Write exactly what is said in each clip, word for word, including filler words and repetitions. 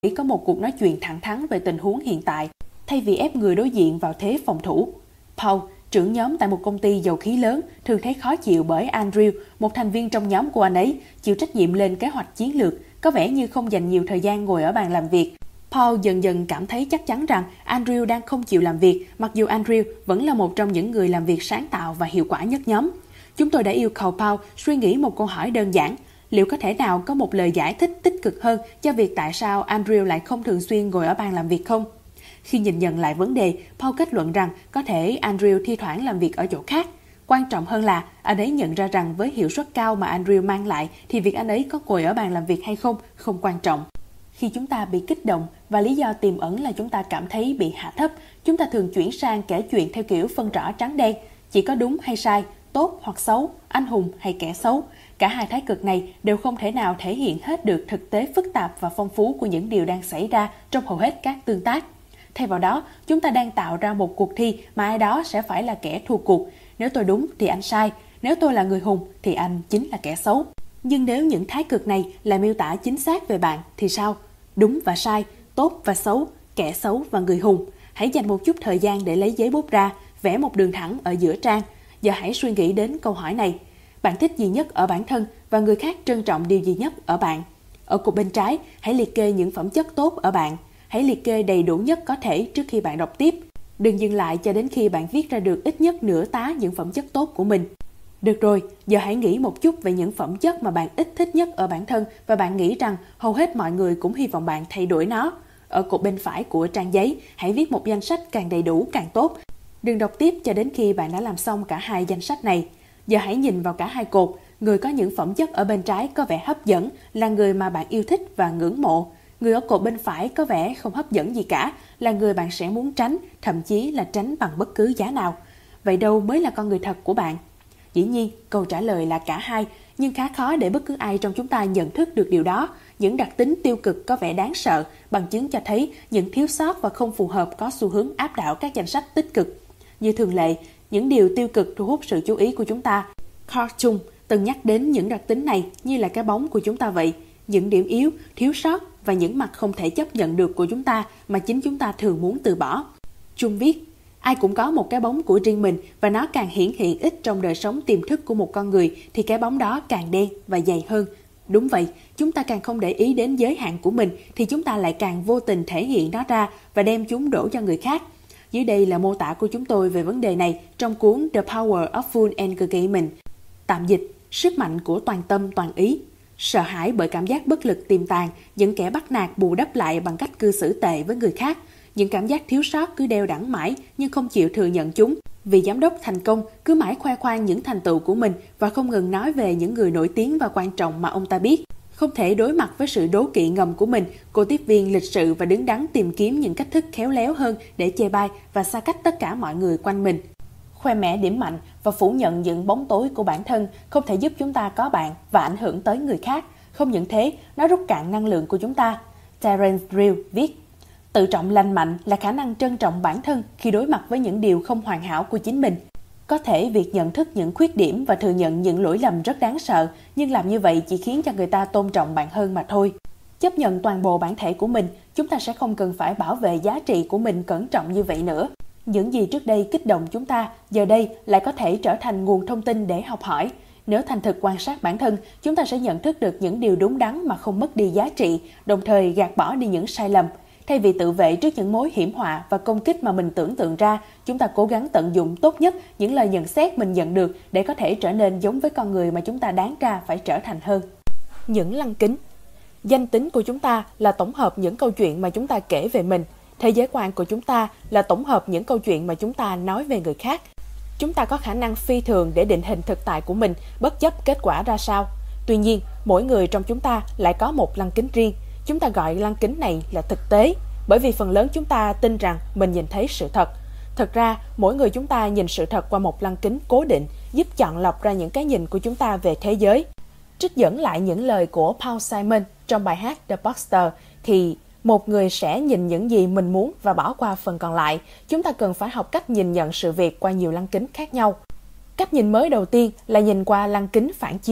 có một cuộc nói chuyện thẳng thắn về tình huống hiện tại, thay vì ép người đối diện vào thế phòng thủ. Paul, trưởng nhóm tại một công ty dầu khí lớn, thường thấy khó chịu bởi Andrew, một thành viên trong nhóm của anh ấy, chịu trách nhiệm lên kế hoạch chiến lược, có vẻ như không dành nhiều thời gian ngồi ở bàn làm việc. Paul dần dần cảm thấy chắc chắn rằng Andrew đang không chịu làm việc, mặc dù Andrew vẫn là một trong những người làm việc sáng tạo và hiệu quả nhất nhóm. Chúng tôi đã yêu cầu Paul suy nghĩ một câu hỏi đơn giản. Liệu có thể nào có một lời giải thích tích cực hơn cho việc tại sao Andrew lại không thường xuyên ngồi ở bàn làm việc không? Khi nhìn nhận lại vấn đề, Paul kết luận rằng có thể Andrew thi thoảng làm việc ở chỗ khác. Quan trọng hơn là anh ấy nhận ra rằng với hiệu suất cao mà Andrew mang lại thì việc anh ấy có ngồi ở bàn làm việc hay không không quan trọng. Khi chúng ta bị kích động và lý do tiềm ẩn là chúng ta cảm thấy bị hạ thấp, chúng ta thường chuyển sang kể chuyện theo kiểu phân rõ trắng đen, chỉ có đúng hay sai, tốt hoặc xấu, anh hùng hay kẻ xấu. Cả hai thái cực này đều không thể nào thể hiện hết được thực tế phức tạp và phong phú của những điều đang xảy ra trong hầu hết các tương tác. Thay vào đó, chúng ta đang tạo ra một cuộc thi mà ai đó sẽ phải là kẻ thua cuộc. Nếu tôi đúng thì anh sai, nếu tôi là người hùng thì anh chính là kẻ xấu. Nhưng nếu những thái cực này là miêu tả chính xác về bạn thì sao? Đúng và sai, tốt và xấu, kẻ xấu và người hùng. Hãy dành một chút thời gian để lấy giấy bút ra, vẽ một đường thẳng ở giữa trang. Giờ hãy suy nghĩ đến câu hỏi này. Bạn thích gì nhất ở bản thân và người khác trân trọng điều gì nhất ở bạn? Ở cột bên trái, hãy liệt kê những phẩm chất tốt ở bạn. Hãy liệt kê đầy đủ nhất có thể trước khi bạn đọc tiếp. Đừng dừng lại cho đến khi bạn viết ra được ít nhất nửa tá những phẩm chất tốt của mình. Được rồi, giờ hãy nghĩ một chút về những phẩm chất mà bạn ít thích nhất ở bản thân và bạn nghĩ rằng hầu hết mọi người cũng hy vọng bạn thay đổi nó. Ở cột bên phải của trang giấy, hãy viết một danh sách càng đầy đủ càng tốt. Đừng đọc tiếp cho đến khi bạn đã làm xong cả hai danh sách này. Giờ hãy nhìn vào cả hai cột. Người có những phẩm chất ở bên trái có vẻ hấp dẫn, là người mà bạn yêu thích và ngưỡng mộ. Người ở cột bên phải có vẻ không hấp dẫn gì cả, là người bạn sẽ muốn tránh, thậm chí là tránh bằng bất cứ giá nào. Vậy đâu mới là con người thật của bạn? Dĩ nhiên, câu trả lời là cả hai, nhưng khá khó để bất cứ ai trong chúng ta nhận thức được điều đó. Những đặc tính tiêu cực có vẻ đáng sợ, bằng chứng cho thấy những thiếu sót và không phù hợp có xu hướng áp đảo các danh sách tích cực. Như thường lệ, những điều tiêu cực thu hút sự chú ý của chúng ta. Carl Jung từng nhắc đến những đặc tính này như là cái bóng của chúng ta vậy. Những điểm yếu, thiếu sót và những mặt không thể chấp nhận được của chúng ta mà chính chúng ta thường muốn từ bỏ. Jung viết, ai cũng có một cái bóng của riêng mình và nó càng hiển hiện ít trong đời sống tiềm thức của một con người thì cái bóng đó càng đen và dày hơn. Đúng vậy, chúng ta càng không để ý đến giới hạn của mình thì chúng ta lại càng vô tình thể hiện nó ra và đem chúng đổ cho người khác. Dưới đây là mô tả của chúng tôi về vấn đề này trong cuốn The Power of Full Engagement. Tạm dịch, sức mạnh của toàn tâm toàn ý. Sợ hãi bởi cảm giác bất lực tiềm tàng, những kẻ bắt nạt bù đắp lại bằng cách cư xử tệ với người khác. Những cảm giác thiếu sót cứ đeo đẳng mãi nhưng không chịu thừa nhận chúng. Vì giám đốc thành công cứ mãi khoe khoang những thành tựu của mình và không ngừng nói về những người nổi tiếng và quan trọng mà ông ta biết. Không thể đối mặt với sự đố kỵ ngầm của mình, cô tiếp viên lịch sự và đứng đắn tìm kiếm những cách thức khéo léo hơn để chê bai và xa cách tất cả mọi người quanh mình. Khoe mẽ điểm mạnh và phủ nhận những bóng tối của bản thân không thể giúp chúng ta có bạn và ảnh hưởng tới người khác. Không những thế, nó rút cạn năng lượng của chúng ta. Terence Real viết, tự trọng lành mạnh là khả năng trân trọng bản thân khi đối mặt với những điều không hoàn hảo của chính mình. Có thể việc nhận thức những khuyết điểm và thừa nhận những lỗi lầm rất đáng sợ, nhưng làm như vậy chỉ khiến cho người ta tôn trọng bạn hơn mà thôi. Chấp nhận toàn bộ bản thể của mình, chúng ta sẽ không cần phải bảo vệ giá trị của mình cẩn trọng như vậy nữa. Những gì trước đây kích động chúng ta, giờ đây lại có thể trở thành nguồn thông tin để học hỏi. Nếu thành thực quan sát bản thân, chúng ta sẽ nhận thức được những điều đúng đắn mà không mất đi giá trị, đồng thời gạt bỏ đi những sai lầm. Thay vì tự vệ trước những mối hiểm họa và công kích mà mình tưởng tượng ra, chúng ta cố gắng tận dụng tốt nhất những lời nhận xét mình nhận được để có thể trở nên giống với con người mà chúng ta đáng ra phải trở thành hơn. Những lăng kính. Danh tính của chúng ta là tổng hợp những câu chuyện mà chúng ta kể về mình. Thế giới quan của chúng ta là tổng hợp những câu chuyện mà chúng ta nói về người khác. Chúng ta có khả năng phi thường để định hình thực tại của mình, bất chấp kết quả ra sao. Tuy nhiên, mỗi người trong chúng ta lại có một lăng kính riêng. Chúng ta gọi lăng kính này là thực tế, bởi vì phần lớn chúng ta tin rằng mình nhìn thấy sự thật. Thật ra, mỗi người chúng ta nhìn sự thật qua một lăng kính cố định, giúp chọn lọc ra những cái nhìn của chúng ta về thế giới. Trích dẫn lại những lời của Paul Simon trong bài hát The Boxer thì một người sẽ nhìn những gì mình muốn và bỏ qua phần còn lại. Chúng ta cần phải học cách nhìn nhận sự việc qua nhiều lăng kính khác nhau. Cách nhìn mới đầu tiên là nhìn qua lăng kính phản chiếu.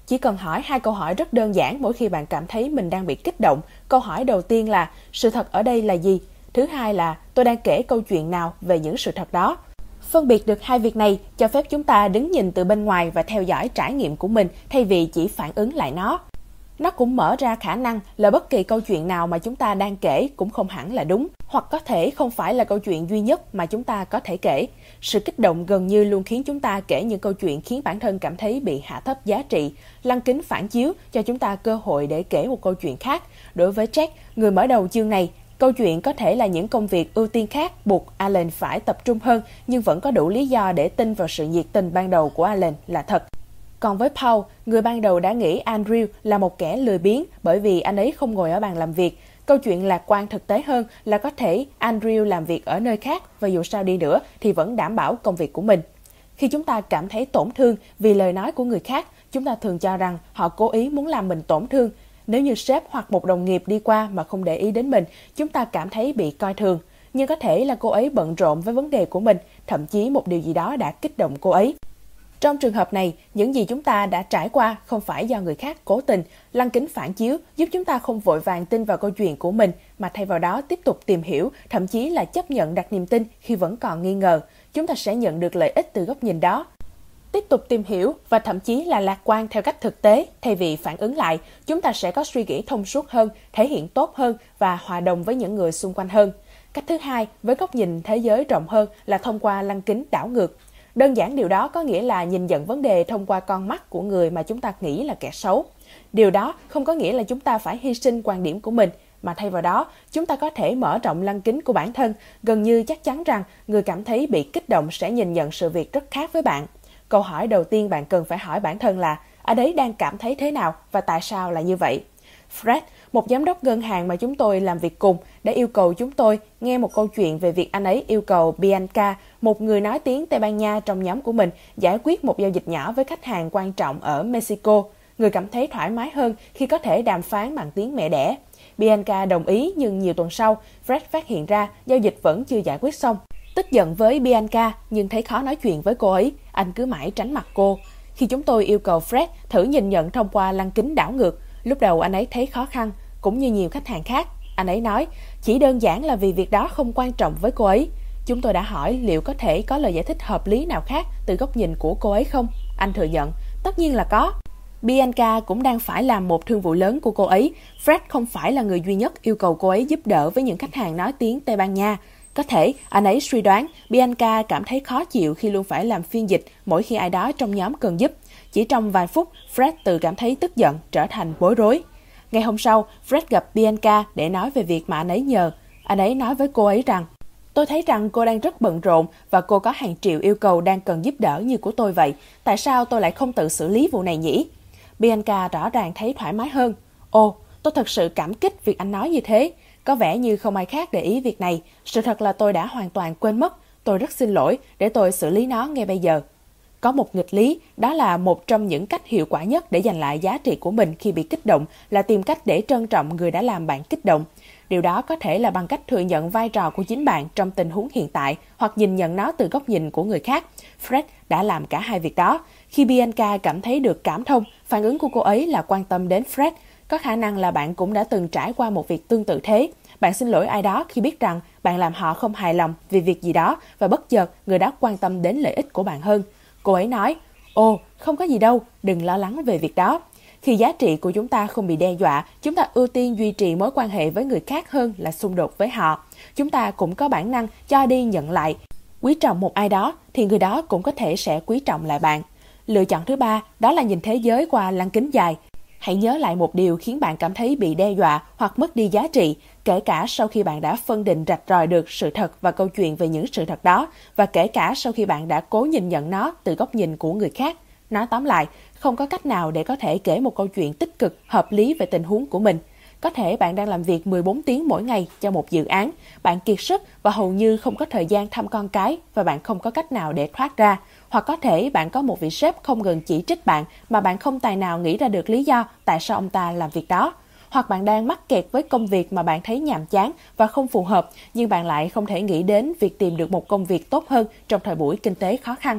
Chỉ cần hỏi hai câu hỏi rất đơn giản mỗi khi bạn cảm thấy mình đang bị kích động. Câu hỏi đầu tiên là sự thật ở đây là gì? Thứ hai là tôi đang kể câu chuyện nào về những sự thật đó? Phân biệt được hai việc này cho phép chúng ta đứng nhìn từ bên ngoài và theo dõi trải nghiệm của mình thay vì chỉ phản ứng lại nó. Nó cũng mở ra khả năng là bất kỳ câu chuyện nào mà chúng ta đang kể cũng không hẳn là đúng, hoặc có thể không phải là câu chuyện duy nhất mà chúng ta có thể kể. Sự kích động gần như luôn khiến chúng ta kể những câu chuyện khiến bản thân cảm thấy bị hạ thấp giá trị. Lăng kính phản chiếu cho chúng ta cơ hội để kể một câu chuyện khác. Đối với Jack, người mở đầu chương này, câu chuyện có thể là những công việc ưu tiên khác buộc Alan phải tập trung hơn, nhưng vẫn có đủ lý do để tin vào sự nhiệt tình ban đầu của Alan là thật. Còn với Paul, người ban đầu đã nghĩ Andrew là một kẻ lười biếng bởi vì anh ấy không ngồi ở bàn làm việc. Câu chuyện lạc quan thực tế hơn là có thể Andrew làm việc ở nơi khác và dù sao đi nữa thì vẫn đảm bảo công việc của mình. Khi chúng ta cảm thấy tổn thương vì lời nói của người khác, chúng ta thường cho rằng họ cố ý muốn làm mình tổn thương. Nếu như sếp hoặc một đồng nghiệp đi qua mà không để ý đến mình, chúng ta cảm thấy bị coi thường. Nhưng có thể là cô ấy bận rộn với vấn đề của mình, thậm chí một điều gì đó đã kích động cô ấy. Trong trường hợp này, những gì chúng ta đã trải qua không phải do người khác cố tình. Lăng kính phản chiếu giúp chúng ta không vội vàng tin vào câu chuyện của mình, mà thay vào đó tiếp tục tìm hiểu, thậm chí là chấp nhận đặt niềm tin khi vẫn còn nghi ngờ. Chúng ta sẽ nhận được lợi ích từ góc nhìn đó. Tiếp tục tìm hiểu và thậm chí là lạc quan theo cách thực tế, thay vì phản ứng lại, chúng ta sẽ có suy nghĩ thông suốt hơn, thể hiện tốt hơn và hòa đồng với những người xung quanh hơn. Cách thứ hai, với góc nhìn thế giới rộng hơn là thông qua lăng kính đảo ngược. Đơn giản điều đó có nghĩa là nhìn nhận vấn đề thông qua con mắt của người mà chúng ta nghĩ là kẻ xấu. Điều đó không có nghĩa là chúng ta phải hy sinh quan điểm của mình, mà thay vào đó, chúng ta có thể mở rộng lăng kính của bản thân, gần như chắc chắn rằng người cảm thấy bị kích động sẽ nhìn nhận sự việc rất khác với bạn. Câu hỏi đầu tiên bạn cần phải hỏi bản thân là anh ấy đang cảm thấy thế nào và tại sao là như vậy? Fred, một giám đốc ngân hàng mà chúng tôi làm việc cùng, đã yêu cầu chúng tôi nghe một câu chuyện về việc anh ấy yêu cầu Bianca, một người nói tiếng Tây Ban Nha trong nhóm của mình, giải quyết một giao dịch nhỏ với khách hàng quan trọng ở Mexico. Người cảm thấy thoải mái hơn khi có thể đàm phán bằng tiếng mẹ đẻ. Bianca đồng ý, nhưng nhiều tuần sau, Fred phát hiện ra giao dịch vẫn chưa giải quyết xong. Tức giận với Bianca nhưng thấy khó nói chuyện với cô ấy, anh cứ mãi tránh mặt cô. Khi chúng tôi yêu cầu Fred thử nhìn nhận thông qua lăng kính đảo ngược, lúc đầu anh ấy thấy khó khăn, cũng như nhiều khách hàng khác. Anh ấy nói, chỉ đơn giản là vì việc đó không quan trọng với cô ấy. Chúng tôi đã hỏi liệu có thể có lời giải thích hợp lý nào khác từ góc nhìn của cô ấy không? Anh thừa nhận, tất nhiên là có. Bianca cũng đang phải làm một thương vụ lớn của cô ấy. Fred không phải là người duy nhất yêu cầu cô ấy giúp đỡ với những khách hàng nói tiếng Tây Ban Nha. Có thể, anh ấy suy đoán Bianca cảm thấy khó chịu khi luôn phải làm phiên dịch mỗi khi ai đó trong nhóm cần giúp. Chỉ trong vài phút, Fred từ cảm thấy tức giận trở thành bối rối. Ngày hôm sau, Fred gặp Bianca để nói về việc mà anh ấy nhờ. Anh ấy nói với cô ấy rằng, tôi thấy rằng cô đang rất bận rộn và cô có hàng triệu yêu cầu đang cần giúp đỡ như của tôi vậy. Tại sao tôi lại không tự xử lý vụ này nhỉ? Bianca rõ ràng thấy thoải mái hơn. Ồ, tôi thật sự cảm kích việc anh nói như thế. Có vẻ như không ai khác để ý việc này. Sự thật là tôi đã hoàn toàn quên mất. Tôi rất xin lỗi, để tôi xử lý nó ngay bây giờ. Có một nghịch lý, đó là một trong những cách hiệu quả nhất để giành lại giá trị của mình khi bị kích động là tìm cách để trân trọng người đã làm bạn kích động. Điều đó có thể là bằng cách thừa nhận vai trò của chính bạn trong tình huống hiện tại hoặc nhìn nhận nó từ góc nhìn của người khác. Fred đã làm cả hai việc đó. Khi Bianca cảm thấy được cảm thông, phản ứng của cô ấy là quan tâm đến Fred. Có khả năng là bạn cũng đã từng trải qua một việc tương tự thế. Bạn xin lỗi ai đó khi biết rằng bạn làm họ không hài lòng vì việc gì đó và bất chợt người đó quan tâm đến lợi ích của bạn hơn. Cô ấy nói, ồ, không có gì đâu, đừng lo lắng về việc đó. Khi giá trị của chúng ta không bị đe dọa, chúng ta ưu tiên duy trì mối quan hệ với người khác hơn là xung đột với họ. Chúng ta cũng có bản năng cho đi nhận lại. Quý trọng một ai đó thì người đó cũng có thể sẽ quý trọng lại bạn. Lựa chọn thứ ba, đó là nhìn thế giới qua lăng kính dài. Hãy nhớ lại một điều khiến bạn cảm thấy bị đe dọa hoặc mất đi giá trị, kể cả sau khi bạn đã phân định rạch ròi được sự thật và câu chuyện về những sự thật đó, và kể cả sau khi bạn đã cố nhìn nhận nó từ góc nhìn của người khác. Nói tóm lại, không có cách nào để có thể kể một câu chuyện tích cực, hợp lý về tình huống của mình. Có thể bạn đang làm việc mười bốn tiếng mỗi ngày cho một dự án, bạn kiệt sức và hầu như không có thời gian thăm con cái và bạn không có cách nào để thoát ra. Hoặc có thể bạn có một vị sếp không ngừng chỉ trích bạn mà bạn không tài nào nghĩ ra được lý do tại sao ông ta làm việc đó. Hoặc bạn đang mắc kẹt với công việc mà bạn thấy nhàm chán và không phù hợp, nhưng bạn lại không thể nghĩ đến việc tìm được một công việc tốt hơn trong thời buổi kinh tế khó khăn.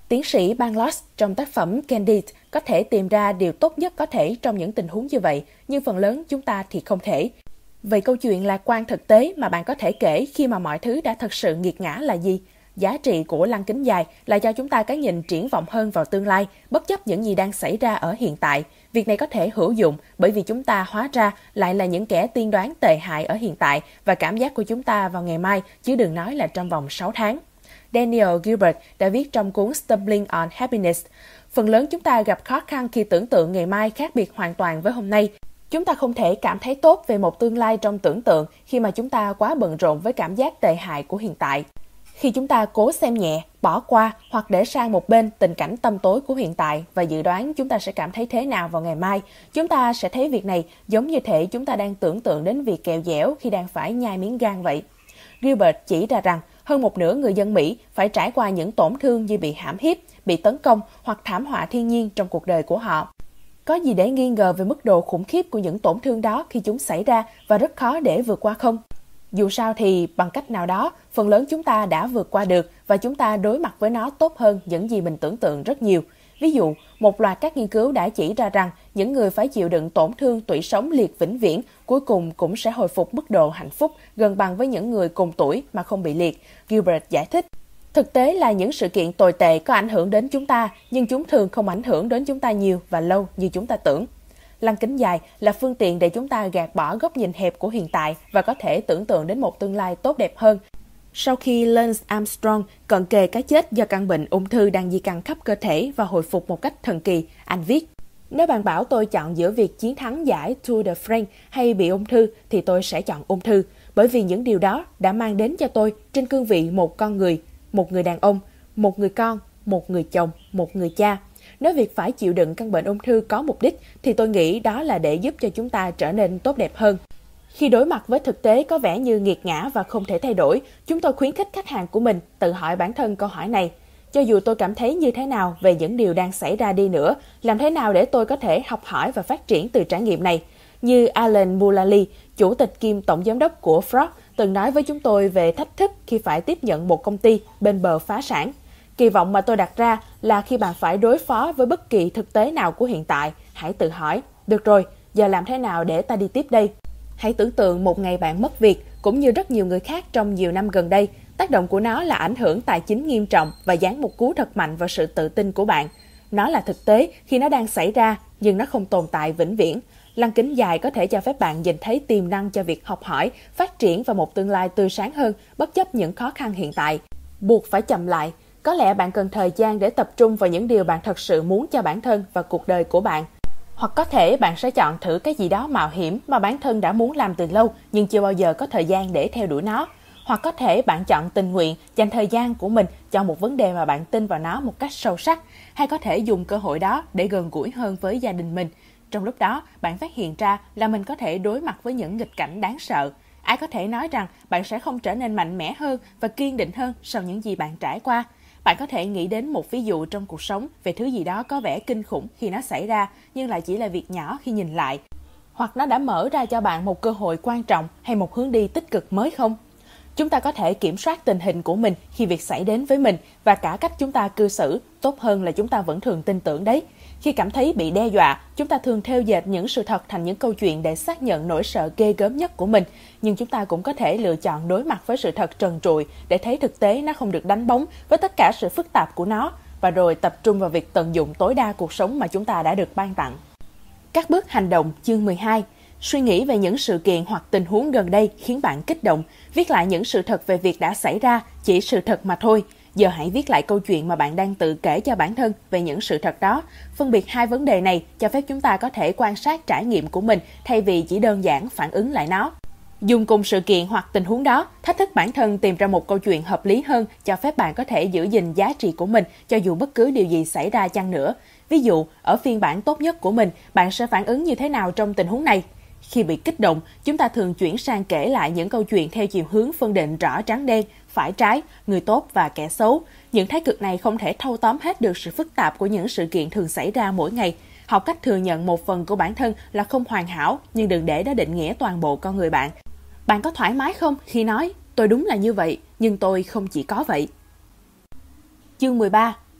Tiến sĩ Banglos trong tác phẩm Candide có thể tìm ra điều tốt nhất có thể trong những tình huống như vậy, nhưng phần lớn chúng ta thì không thể. Vậy câu chuyện lạc quan thực tế mà bạn có thể kể khi mà mọi thứ đã thật sự nghiệt ngã là gì? Giá trị của lăng kính dài là cho chúng ta cái nhìn triển vọng hơn vào tương lai, bất chấp những gì đang xảy ra ở hiện tại. Việc này có thể hữu dụng bởi vì chúng ta hóa ra lại là những kẻ tiên đoán tệ hại ở hiện tại và cảm giác của chúng ta vào ngày mai, chứ đừng nói là trong vòng sáu tháng. Daniel Gilbert đã viết trong cuốn Stumbling on Happiness, phần lớn chúng ta gặp khó khăn khi tưởng tượng ngày mai khác biệt hoàn toàn với hôm nay. Chúng ta không thể cảm thấy tốt về một tương lai trong tưởng tượng khi mà chúng ta quá bận rộn với cảm giác tệ hại của hiện tại. Khi chúng ta cố xem nhẹ, bỏ qua hoặc để sang một bên tình cảnh tăm tối của hiện tại và dự đoán chúng ta sẽ cảm thấy thế nào vào ngày mai, chúng ta sẽ thấy việc này giống như thể chúng ta đang tưởng tượng đến việc kẹo dẻo khi đang phải nhai miếng gan vậy. Gilbert chỉ ra rằng hơn một nửa người dân Mỹ phải trải qua những tổn thương như bị hãm hiếp, bị tấn công hoặc thảm họa thiên nhiên trong cuộc đời của họ. Có gì để nghi ngờ về mức độ khủng khiếp của những tổn thương đó khi chúng xảy ra và rất khó để vượt qua không? Dù sao thì bằng cách nào đó, phần lớn chúng ta đã vượt qua được và chúng ta đối mặt với nó tốt hơn những gì mình tưởng tượng rất nhiều. Ví dụ, một loạt các nghiên cứu đã chỉ ra rằng những người phải chịu đựng tổn thương tủy sống liệt vĩnh viễn cuối cùng cũng sẽ hồi phục mức độ hạnh phúc gần bằng với những người cùng tuổi mà không bị liệt, Gilbert giải thích. Thực tế là những sự kiện tồi tệ có ảnh hưởng đến chúng ta, nhưng chúng thường không ảnh hưởng đến chúng ta nhiều và lâu như chúng ta tưởng. Lăng kính dài là phương tiện để chúng ta gạt bỏ góc nhìn hẹp của hiện tại và có thể tưởng tượng đến một tương lai tốt đẹp hơn. Sau khi Lance Armstrong cận kề cái chết do căn bệnh ung thư đang di căn khắp cơ thể và hồi phục một cách thần kỳ, anh viết: Nếu bạn bảo tôi chọn giữa việc chiến thắng giải Tour de France hay bị ung thư thì tôi sẽ chọn ung thư, bởi vì những điều đó đã mang đến cho tôi trên cương vị một con người, một người đàn ông, một người con, một người chồng, một người cha. Nếu việc phải chịu đựng căn bệnh ung thư có mục đích thì tôi nghĩ đó là để giúp cho chúng ta trở nên tốt đẹp hơn. Khi đối mặt với thực tế có vẻ như nghiệt ngã và không thể thay đổi, chúng tôi khuyến khích khách hàng của mình tự hỏi bản thân câu hỏi này: cho dù tôi cảm thấy như thế nào về những điều đang xảy ra đi nữa, làm thế nào để tôi có thể học hỏi và phát triển từ trải nghiệm này? Như Alan Mulally, chủ tịch kiêm tổng giám đốc của Ford, từng nói với chúng tôi về thách thức khi phải tiếp nhận một công ty bên bờ phá sản. Kỳ vọng mà tôi đặt ra là khi bạn phải đối phó với bất kỳ thực tế nào của hiện tại, hãy tự hỏi: được rồi, giờ làm thế nào để ta đi tiếp đây? Hãy tưởng tượng một ngày bạn mất việc, cũng như rất nhiều người khác trong nhiều năm gần đây. Tác động của nó là ảnh hưởng tài chính nghiêm trọng và giáng một cú thật mạnh vào sự tự tin của bạn. Nó là thực tế khi nó đang xảy ra, nhưng nó không tồn tại vĩnh viễn. Lăng kính dài có thể cho phép bạn nhìn thấy tiềm năng cho việc học hỏi, phát triển và một tương lai tươi sáng hơn bất chấp những khó khăn hiện tại. Buộc phải chậm lại. Có lẽ bạn cần thời gian để tập trung vào những điều bạn thật sự muốn cho bản thân và cuộc đời của bạn. Hoặc có thể bạn sẽ chọn thử cái gì đó mạo hiểm mà bản thân đã muốn làm từ lâu nhưng chưa bao giờ có thời gian để theo đuổi nó. Hoặc có thể bạn chọn tình nguyện dành thời gian của mình cho một vấn đề mà bạn tin vào nó một cách sâu sắc. Hay có thể dùng cơ hội đó để gần gũi hơn với gia đình mình. Trong lúc đó, bạn phát hiện ra là mình có thể đối mặt với những nghịch cảnh đáng sợ. Ai có thể nói rằng bạn sẽ không trở nên mạnh mẽ hơn và kiên định hơn sau những gì bạn trải qua? Bạn có thể nghĩ đến một ví dụ trong cuộc sống về thứ gì đó có vẻ kinh khủng khi nó xảy ra, nhưng lại chỉ là việc nhỏ khi nhìn lại. Hoặc nó đã mở ra cho bạn một cơ hội quan trọng hay một hướng đi tích cực mới không? Chúng ta có thể kiểm soát tình hình của mình khi việc xảy đến với mình và cả cách chúng ta cư xử, tốt hơn là chúng ta vẫn thường tin tưởng đấy. Khi cảm thấy bị đe dọa, chúng ta thường thêu dệt những sự thật thành những câu chuyện để xác nhận nỗi sợ ghê gớm nhất của mình. Nhưng chúng ta cũng có thể lựa chọn đối mặt với sự thật trần trụi để thấy thực tế nó không được đánh bóng với tất cả sự phức tạp của nó, và rồi tập trung vào việc tận dụng tối đa cuộc sống mà chúng ta đã được ban tặng. Các bước hành động chương mười hai. Suy nghĩ về những sự kiện hoặc tình huống gần đây khiến bạn kích động. Viết lại những sự thật về việc đã xảy ra, chỉ sự thật mà thôi. Giờ hãy viết lại câu chuyện mà bạn đang tự kể cho bản thân về những sự thật đó. Phân biệt hai vấn đề này cho phép chúng ta có thể quan sát trải nghiệm của mình thay vì chỉ đơn giản phản ứng lại nó. Dùng cùng sự kiện hoặc tình huống đó, thách thức bản thân tìm ra một câu chuyện hợp lý hơn cho phép bạn có thể giữ gìn giá trị của mình cho dù bất cứ điều gì xảy ra chăng nữa. Ví dụ, ở phiên bản tốt nhất của mình, bạn sẽ phản ứng như thế nào trong tình huống này? Khi bị kích động, chúng ta thường chuyển sang kể lại những câu chuyện theo chiều hướng phân định rõ trắng đen, phải trái, người tốt và kẻ xấu. Những thái cực này không thể thâu tóm hết được sự phức tạp của những sự kiện thường xảy ra mỗi ngày. Học cách thừa nhận một phần của bản thân là không hoàn hảo, nhưng đừng để nó định nghĩa toàn bộ con người bạn. Bạn có thoải mái không khi nói, tôi đúng là như vậy, nhưng tôi không chỉ có vậy? Chương mười ba.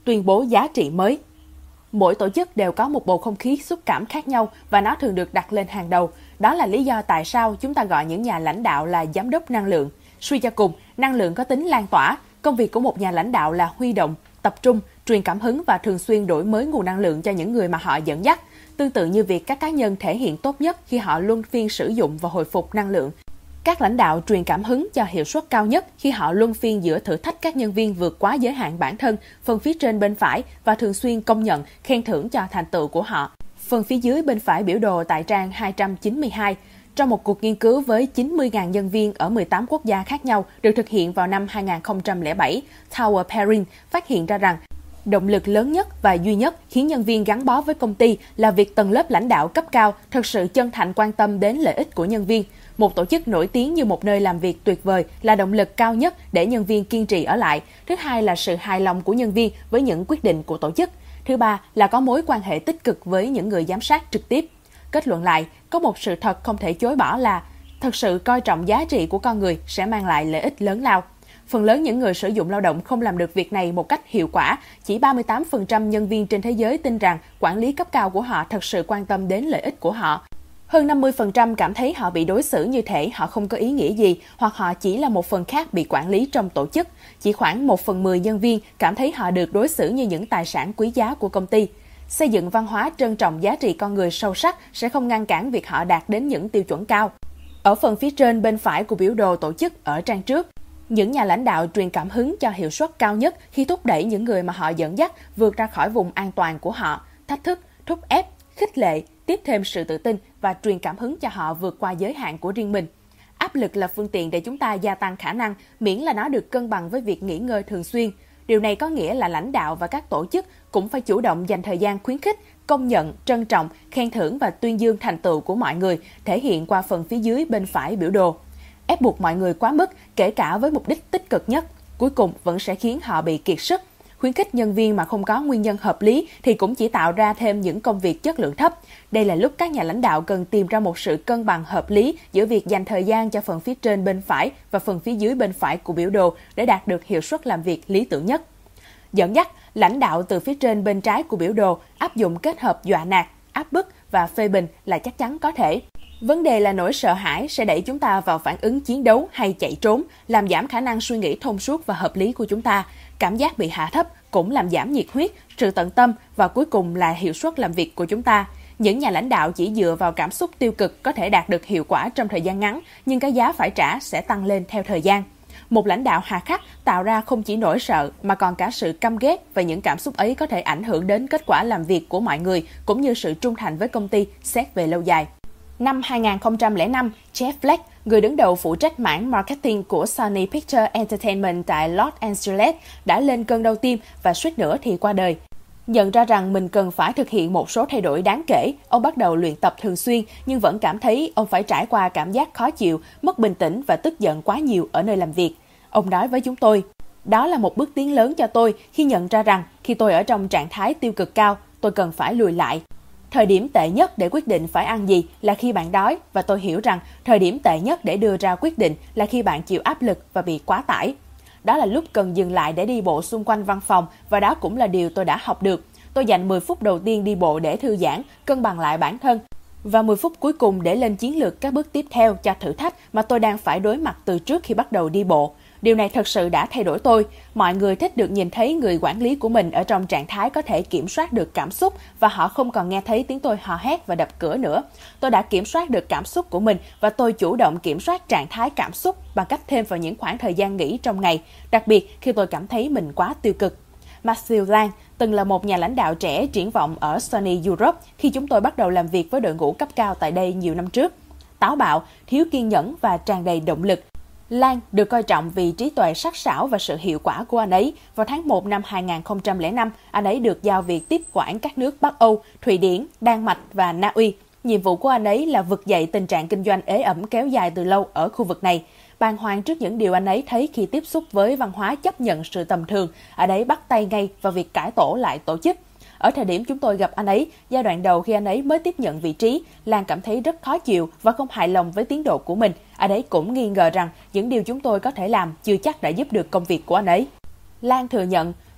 tuyên bố giá trị mới. Mỗi tổ chức đều có một bầu không khí xúc cảm khác nhau và nó thường được đặt lên hàng đầu. Đó là lý do tại sao chúng ta gọi những nhà lãnh đạo là giám đốc năng lượng. Suy cho cùng, năng lượng có tính lan tỏa. Công việc của một nhà lãnh đạo là huy động, tập trung, truyền cảm hứng và thường xuyên đổi mới nguồn năng lượng cho những người mà họ dẫn dắt. Tương tự như việc các cá nhân thể hiện tốt nhất khi họ luân phiên sử dụng và hồi phục năng lượng. Các lãnh đạo truyền cảm hứng cho hiệu suất cao nhất khi họ luân phiên giữa thử thách các nhân viên vượt quá giới hạn bản thân, phần phía trên bên phải, và thường xuyên công nhận, khen thưởng cho thành tựu của họ. Phần phía dưới bên phải biểu đồ tại trang hai trăm chín mươi hai. Trong một cuộc nghiên cứu với chín mươi nghìn nhân viên ở mười tám quốc gia khác nhau được thực hiện vào năm hai nghìn không trăm lẻ bảy, Tower Perrin phát hiện ra rằng động lực lớn nhất và duy nhất khiến nhân viên gắn bó với công ty là việc tầng lớp lãnh đạo cấp cao thực sự chân thành quan tâm đến lợi ích của nhân viên. Một tổ chức nổi tiếng như một nơi làm việc tuyệt vời là động lực cao nhất để nhân viên kiên trì ở lại. Thứ hai là sự hài lòng của nhân viên với những quyết định của tổ chức. Thứ ba là có mối quan hệ tích cực với những người giám sát trực tiếp. Kết luận lại, có một sự thật không thể chối bỏ là thực sự coi trọng giá trị của con người sẽ mang lại lợi ích lớn lao. Phần lớn những người sử dụng lao động không làm được việc này một cách hiệu quả. Chỉ ba mươi tám phần trăm nhân viên trên thế giới tin rằng quản lý cấp cao của họ thật sự quan tâm đến lợi ích của họ. Hơn năm mươi phần trăm cảm thấy họ bị đối xử như thể họ không có ý nghĩa gì hoặc họ chỉ là một phần khác bị quản lý trong tổ chức. Chỉ khoảng một phần mười nhân viên cảm thấy họ được đối xử như những tài sản quý giá của công ty. Xây dựng văn hóa trân trọng giá trị con người sâu sắc sẽ không ngăn cản việc họ đạt đến những tiêu chuẩn cao. Ở phần phía trên bên phải của biểu đồ tổ chức ở trang trước, những nhà lãnh đạo truyền cảm hứng cho hiệu suất cao nhất khi thúc đẩy những người mà họ dẫn dắt vượt ra khỏi vùng an toàn của họ, thách thức, thúc ép, khích lệ, tiếp thêm sự tự tin và truyền cảm hứng cho họ vượt qua giới hạn của riêng mình. Áp lực là phương tiện để chúng ta gia tăng khả năng, miễn là nó được cân bằng với việc nghỉ ngơi thường xuyên. Điều này có nghĩa là lãnh đạo và các tổ chức cũng phải chủ động dành thời gian khuyến khích, công nhận, trân trọng, khen thưởng và tuyên dương thành tựu của mọi người, thể hiện qua phần phía dưới bên phải biểu đồ. Ép buộc mọi người quá mức, kể cả với mục đích tích cực nhất, cuối cùng vẫn sẽ khiến họ bị kiệt sức. Khuyến khích nhân viên mà không có nguyên nhân hợp lý thì cũng chỉ tạo ra thêm những công việc chất lượng thấp. Đây là lúc các nhà lãnh đạo cần tìm ra một sự cân bằng hợp lý giữa việc dành thời gian cho phần phía trên bên phải và phần phía dưới bên phải của biểu đồ để đạt được hiệu suất làm việc lý tưởng nhất. Dẫn dắt, lãnh đạo từ phía trên bên trái của biểu đồ áp dụng kết hợp dọa nạt, áp bức và phê bình là chắc chắn có thể. Vấn đề là nỗi sợ hãi sẽ đẩy chúng ta vào phản ứng chiến đấu hay chạy trốn, làm giảm khả năng suy nghĩ thông suốt và hợp lý của chúng ta. Cảm giác bị hạ thấp cũng làm giảm nhiệt huyết, sự tận tâm và cuối cùng là hiệu suất làm việc của chúng ta. Những nhà lãnh đạo chỉ dựa vào cảm xúc tiêu cực có thể đạt được hiệu quả trong thời gian ngắn, nhưng cái giá phải trả sẽ tăng lên theo thời gian. Một lãnh đạo hà khắc tạo ra không chỉ nỗi sợ mà còn cả sự căm ghét, và những cảm xúc ấy có thể ảnh hưởng đến kết quả làm việc của mọi người cũng như sự trung thành với công ty xét về lâu dài. Năm hai nghìn không trăm lẻ năm, Jeff Fleck, người đứng đầu phụ trách mảng marketing của Sony Pictures Entertainment tại Los Angeles, đã lên cơn đau tim và suýt nữa thì qua đời. Nhận ra rằng mình cần phải thực hiện một số thay đổi đáng kể, ông bắt đầu luyện tập thường xuyên nhưng vẫn cảm thấy ông phải trải qua cảm giác khó chịu, mất bình tĩnh và tức giận quá nhiều ở nơi làm việc. Ông nói với chúng tôi, đó là một bước tiến lớn cho tôi khi nhận ra rằng khi tôi ở trong trạng thái tiêu cực cao, tôi cần phải lùi lại. Thời điểm tệ nhất để quyết định phải ăn gì là khi bạn đói, và tôi hiểu rằng thời điểm tệ nhất để đưa ra quyết định là khi bạn chịu áp lực và bị quá tải. Đó là lúc cần dừng lại để đi bộ xung quanh văn phòng, và đó cũng là điều tôi đã học được. Tôi dành mười phút đầu tiên đi bộ để thư giãn, cân bằng lại bản thân, và mười phút cuối cùng để lên chiến lược các bước tiếp theo cho thử thách mà tôi đang phải đối mặt từ trước khi bắt đầu đi bộ. Điều này thật sự đã thay đổi tôi. Mọi người thích được nhìn thấy người quản lý của mình ở trong trạng thái có thể kiểm soát được cảm xúc, và họ không còn nghe thấy tiếng tôi hò hét và đập cửa nữa. Tôi đã kiểm soát được cảm xúc của mình và tôi chủ động kiểm soát trạng thái cảm xúc bằng cách thêm vào những khoảng thời gian nghỉ trong ngày, đặc biệt khi tôi cảm thấy mình quá tiêu cực. Matthew Lang từng là một nhà lãnh đạo trẻ triển vọng ở Sony Europe khi chúng tôi bắt đầu làm việc với đội ngũ cấp cao tại đây nhiều năm trước. Táo bạo, thiếu kiên nhẫn và tràn đầy động lực, Lang được coi trọng vì trí tuệ sắc sảo và sự hiệu quả của anh ấy. Vào tháng một năm hai nghìn không trăm lẻ năm, anh ấy được giao việc tiếp quản các nước Bắc Âu, Thụy Điển, Đan Mạch và Na Uy. Nhiệm vụ của anh ấy là vực dậy tình trạng kinh doanh ế ẩm kéo dài từ lâu ở khu vực này. Bàng hoàng trước những điều anh ấy thấy khi tiếp xúc với văn hóa chấp nhận sự tầm thường, anh ấy bắt tay ngay vào việc cải tổ lại tổ chức. Ở thời điểm chúng tôi gặp anh ấy, giai đoạn đầu khi anh ấy mới tiếp nhận vị trí, Lan cảm thấy rất khó chịu và không hài lòng với tiến độ của mình. Anh ấy cũng nghi ngờ rằng những điều chúng tôi có thể làm chưa chắc đã giúp được công việc của anh ấy. Lan thừa nhận,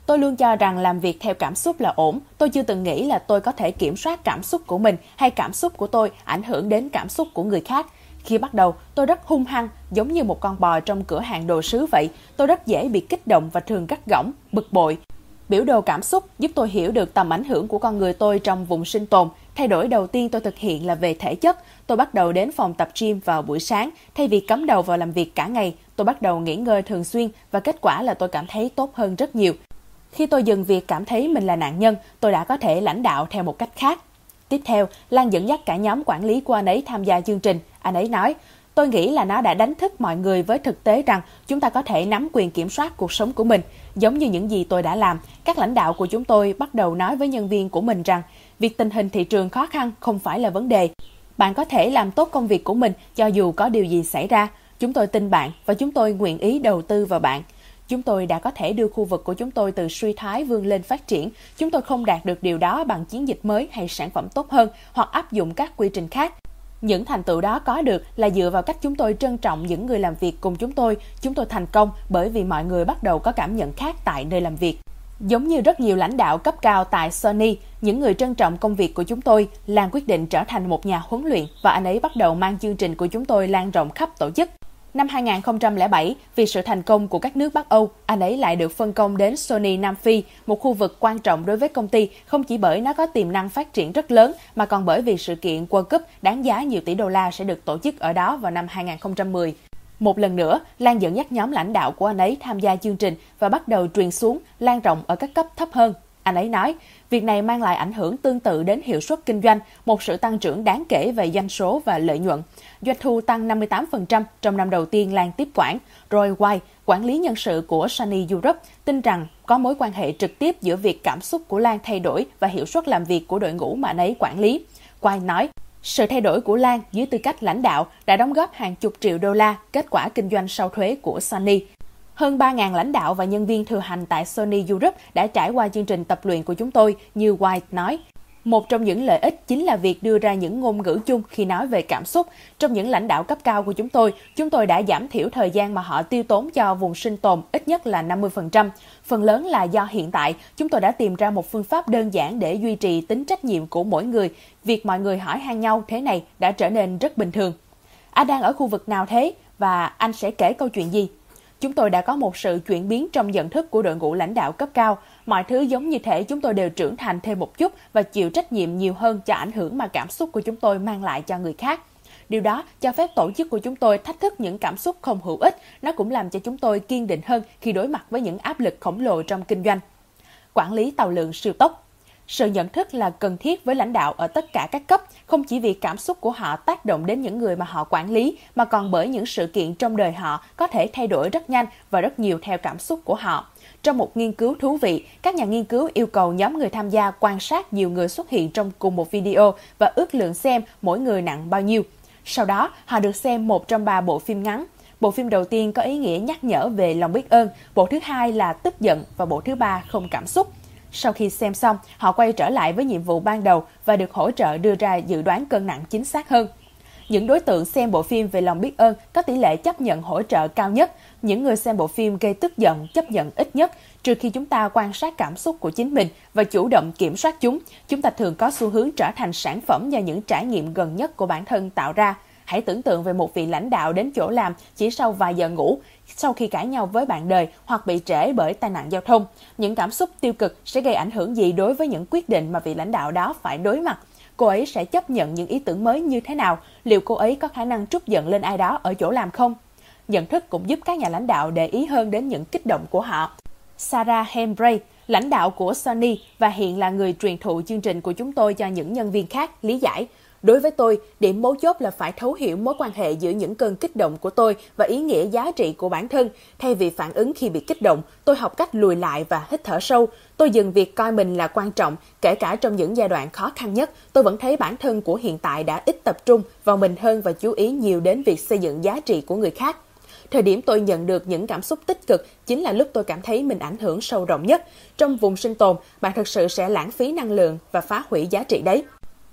Tôi luôn cho rằng làm việc theo cảm xúc là ổn. Tôi chưa từng nghĩ là tôi có thể kiểm soát cảm xúc của mình hay cảm xúc của tôi ảnh hưởng đến cảm xúc của người khác. Khi bắt đầu, tôi rất hung hăng, giống như một con bò trong cửa hàng đồ sứ vậy. Tôi rất dễ bị kích động và thường gắt gỏng, bực bội. Biểu đồ cảm xúc giúp tôi hiểu được tầm ảnh hưởng của con người tôi trong vùng sinh tồn. Thay đổi đầu tiên tôi thực hiện là về thể chất. Tôi bắt đầu đến phòng tập gym vào buổi sáng. Thay vì cắm đầu vào làm việc cả ngày, tôi bắt đầu nghỉ ngơi thường xuyên và kết quả là tôi cảm thấy tốt hơn rất nhiều. Khi tôi dừng việc cảm thấy mình là nạn nhân, tôi đã có thể lãnh đạo theo một cách khác. Tiếp theo, Lan dẫn dắt cả nhóm quản lý của anh ấy tham gia chương trình. Anh ấy nói, tôi nghĩ là nó đã đánh thức mọi người với thực tế rằng chúng ta có thể nắm quyền kiểm soát cuộc sống của mình. Giống như những gì tôi đã làm, các lãnh đạo của chúng tôi bắt đầu nói với nhân viên của mình rằng việc tình hình thị trường khó khăn không phải là vấn đề. Bạn có thể làm tốt công việc của mình cho dù có điều gì xảy ra. Chúng tôi tin bạn và chúng tôi nguyện ý đầu tư vào bạn. Chúng tôi đã có thể đưa khu vực của chúng tôi từ suy thoái vươn lên phát triển. Chúng tôi không đạt được điều đó bằng chiến dịch mới hay sản phẩm tốt hơn hoặc áp dụng các quy trình khác. Những thành tựu đó có được là dựa vào cách chúng tôi trân trọng những người làm việc cùng chúng tôi. Chúng tôi thành công bởi vì mọi người bắt đầu có cảm nhận khác tại nơi làm việc. Giống như rất nhiều lãnh đạo cấp cao tại Sony, những người trân trọng công việc của chúng tôi, Lan quyết định trở thành một nhà huấn luyện và anh ấy bắt đầu mang chương trình của chúng tôi lan rộng khắp tổ chức. Năm hai nghìn không trăm lẻ bảy, vì sự thành công của các nước Bắc Âu, anh ấy lại được phân công đến Sony Nam Phi, một khu vực quan trọng đối với công ty không chỉ bởi nó có tiềm năng phát triển rất lớn mà còn bởi vì sự kiện World Cup đáng giá nhiều tỷ đô la sẽ được tổ chức ở đó vào năm hai nghìn không trăm mười. Một lần nữa, Lan dẫn dắt nhóm lãnh đạo của anh ấy tham gia chương trình và bắt đầu truyền xuống, lan rộng ở các cấp thấp hơn. Anh ấy nói, việc này mang lại ảnh hưởng tương tự đến hiệu suất kinh doanh, một sự tăng trưởng đáng kể về doanh số và lợi nhuận. Doanh thu tăng năm mươi tám phần trăm trong năm đầu tiên Lan tiếp quản. Roy White, quản lý nhân sự của Sony Europe, tin rằng có mối quan hệ trực tiếp giữa việc cảm xúc của Lan thay đổi và hiệu suất làm việc của đội ngũ mà anh ấy quản lý. White nói, sự thay đổi của Lan dưới tư cách lãnh đạo đã đóng góp hàng chục triệu đô la kết quả kinh doanh sau thuế của Sony. Hơn ba nghìn lãnh đạo và nhân viên thừa hành tại Sony Europe đã trải qua chương trình tập luyện của chúng tôi, như White nói. Một trong những lợi ích chính là việc đưa ra những ngôn ngữ chung khi nói về cảm xúc. Trong những lãnh đạo cấp cao của chúng tôi, chúng tôi đã giảm thiểu thời gian mà họ tiêu tốn cho vùng sinh tồn ít nhất là năm mươi phần trăm. Phần lớn là do hiện tại, chúng tôi đã tìm ra một phương pháp đơn giản để duy trì tính trách nhiệm của mỗi người. Việc mọi người hỏi han nhau thế này đã trở nên rất bình thường. Anh đang ở khu vực nào thế? Và anh sẽ kể câu chuyện gì? Chúng tôi đã có một sự chuyển biến trong nhận thức của đội ngũ lãnh đạo cấp cao. Mọi thứ giống như thể chúng tôi đều trưởng thành thêm một chút và chịu trách nhiệm nhiều hơn cho ảnh hưởng mà cảm xúc của chúng tôi mang lại cho người khác. Điều đó cho phép tổ chức của chúng tôi thách thức những cảm xúc không hữu ích. Nó cũng làm cho chúng tôi kiên định hơn khi đối mặt với những áp lực khổng lồ trong kinh doanh. Quản lý tàu lượng siêu tốc. Sự nhận thức là cần thiết với lãnh đạo ở tất cả các cấp, không chỉ vì cảm xúc của họ tác động đến những người mà họ quản lý, mà còn bởi những sự kiện trong đời họ có thể thay đổi rất nhanh và rất nhiều theo cảm xúc của họ. Trong một nghiên cứu thú vị, các nhà nghiên cứu yêu cầu nhóm người tham gia quan sát nhiều người xuất hiện trong cùng một video và ước lượng xem mỗi người nặng bao nhiêu. Sau đó, họ được xem một trong ba bộ phim ngắn. Bộ phim đầu tiên có ý nghĩa nhắc nhở về lòng biết ơn, bộ thứ hai là tức giận và bộ thứ ba không cảm xúc. Sau khi xem xong, họ quay trở lại với nhiệm vụ ban đầu và được hỗ trợ đưa ra dự đoán cân nặng chính xác hơn. Những đối tượng xem bộ phim về lòng biết ơn có tỷ lệ chấp nhận hỗ trợ cao nhất. Những người xem bộ phim gây tức giận chấp nhận ít nhất. Trừ khi chúng ta quan sát cảm xúc của chính mình và chủ động kiểm soát chúng, chúng ta thường có xu hướng trở thành sản phẩm do những trải nghiệm gần nhất của bản thân tạo ra. Hãy tưởng tượng về một vị lãnh đạo đến chỗ làm chỉ sau vài giờ ngủ, sau khi cãi nhau với bạn đời hoặc bị trễ bởi tai nạn giao thông. Những cảm xúc tiêu cực sẽ gây ảnh hưởng gì đối với những quyết định mà vị lãnh đạo đó phải đối mặt? Cô ấy sẽ chấp nhận những ý tưởng mới như thế nào? Liệu cô ấy có khả năng trút giận lên ai đó ở chỗ làm không? Nhận thức cũng giúp các nhà lãnh đạo để ý hơn đến những kích động của họ. Sarah Hembray, lãnh đạo của Sony và hiện là người truyền thụ chương trình của chúng tôi cho những nhân viên khác, lý giải. Đối với tôi, điểm mấu chốt là phải thấu hiểu mối quan hệ giữa những cơn kích động của tôi và ý nghĩa giá trị của bản thân. Thay vì phản ứng khi bị kích động, tôi học cách lùi lại và hít thở sâu. Tôi dừng việc coi mình là quan trọng, kể cả trong những giai đoạn khó khăn nhất. Tôi vẫn thấy bản thân của hiện tại đã ít tập trung vào mình hơn và chú ý nhiều đến việc xây dựng giá trị của người khác. Thời điểm tôi nhận được những cảm xúc tích cực chính là lúc tôi cảm thấy mình ảnh hưởng sâu rộng nhất. Trong vùng sinh tồn, bạn thực sự sẽ lãng phí năng lượng và phá hủy giá trị đấy.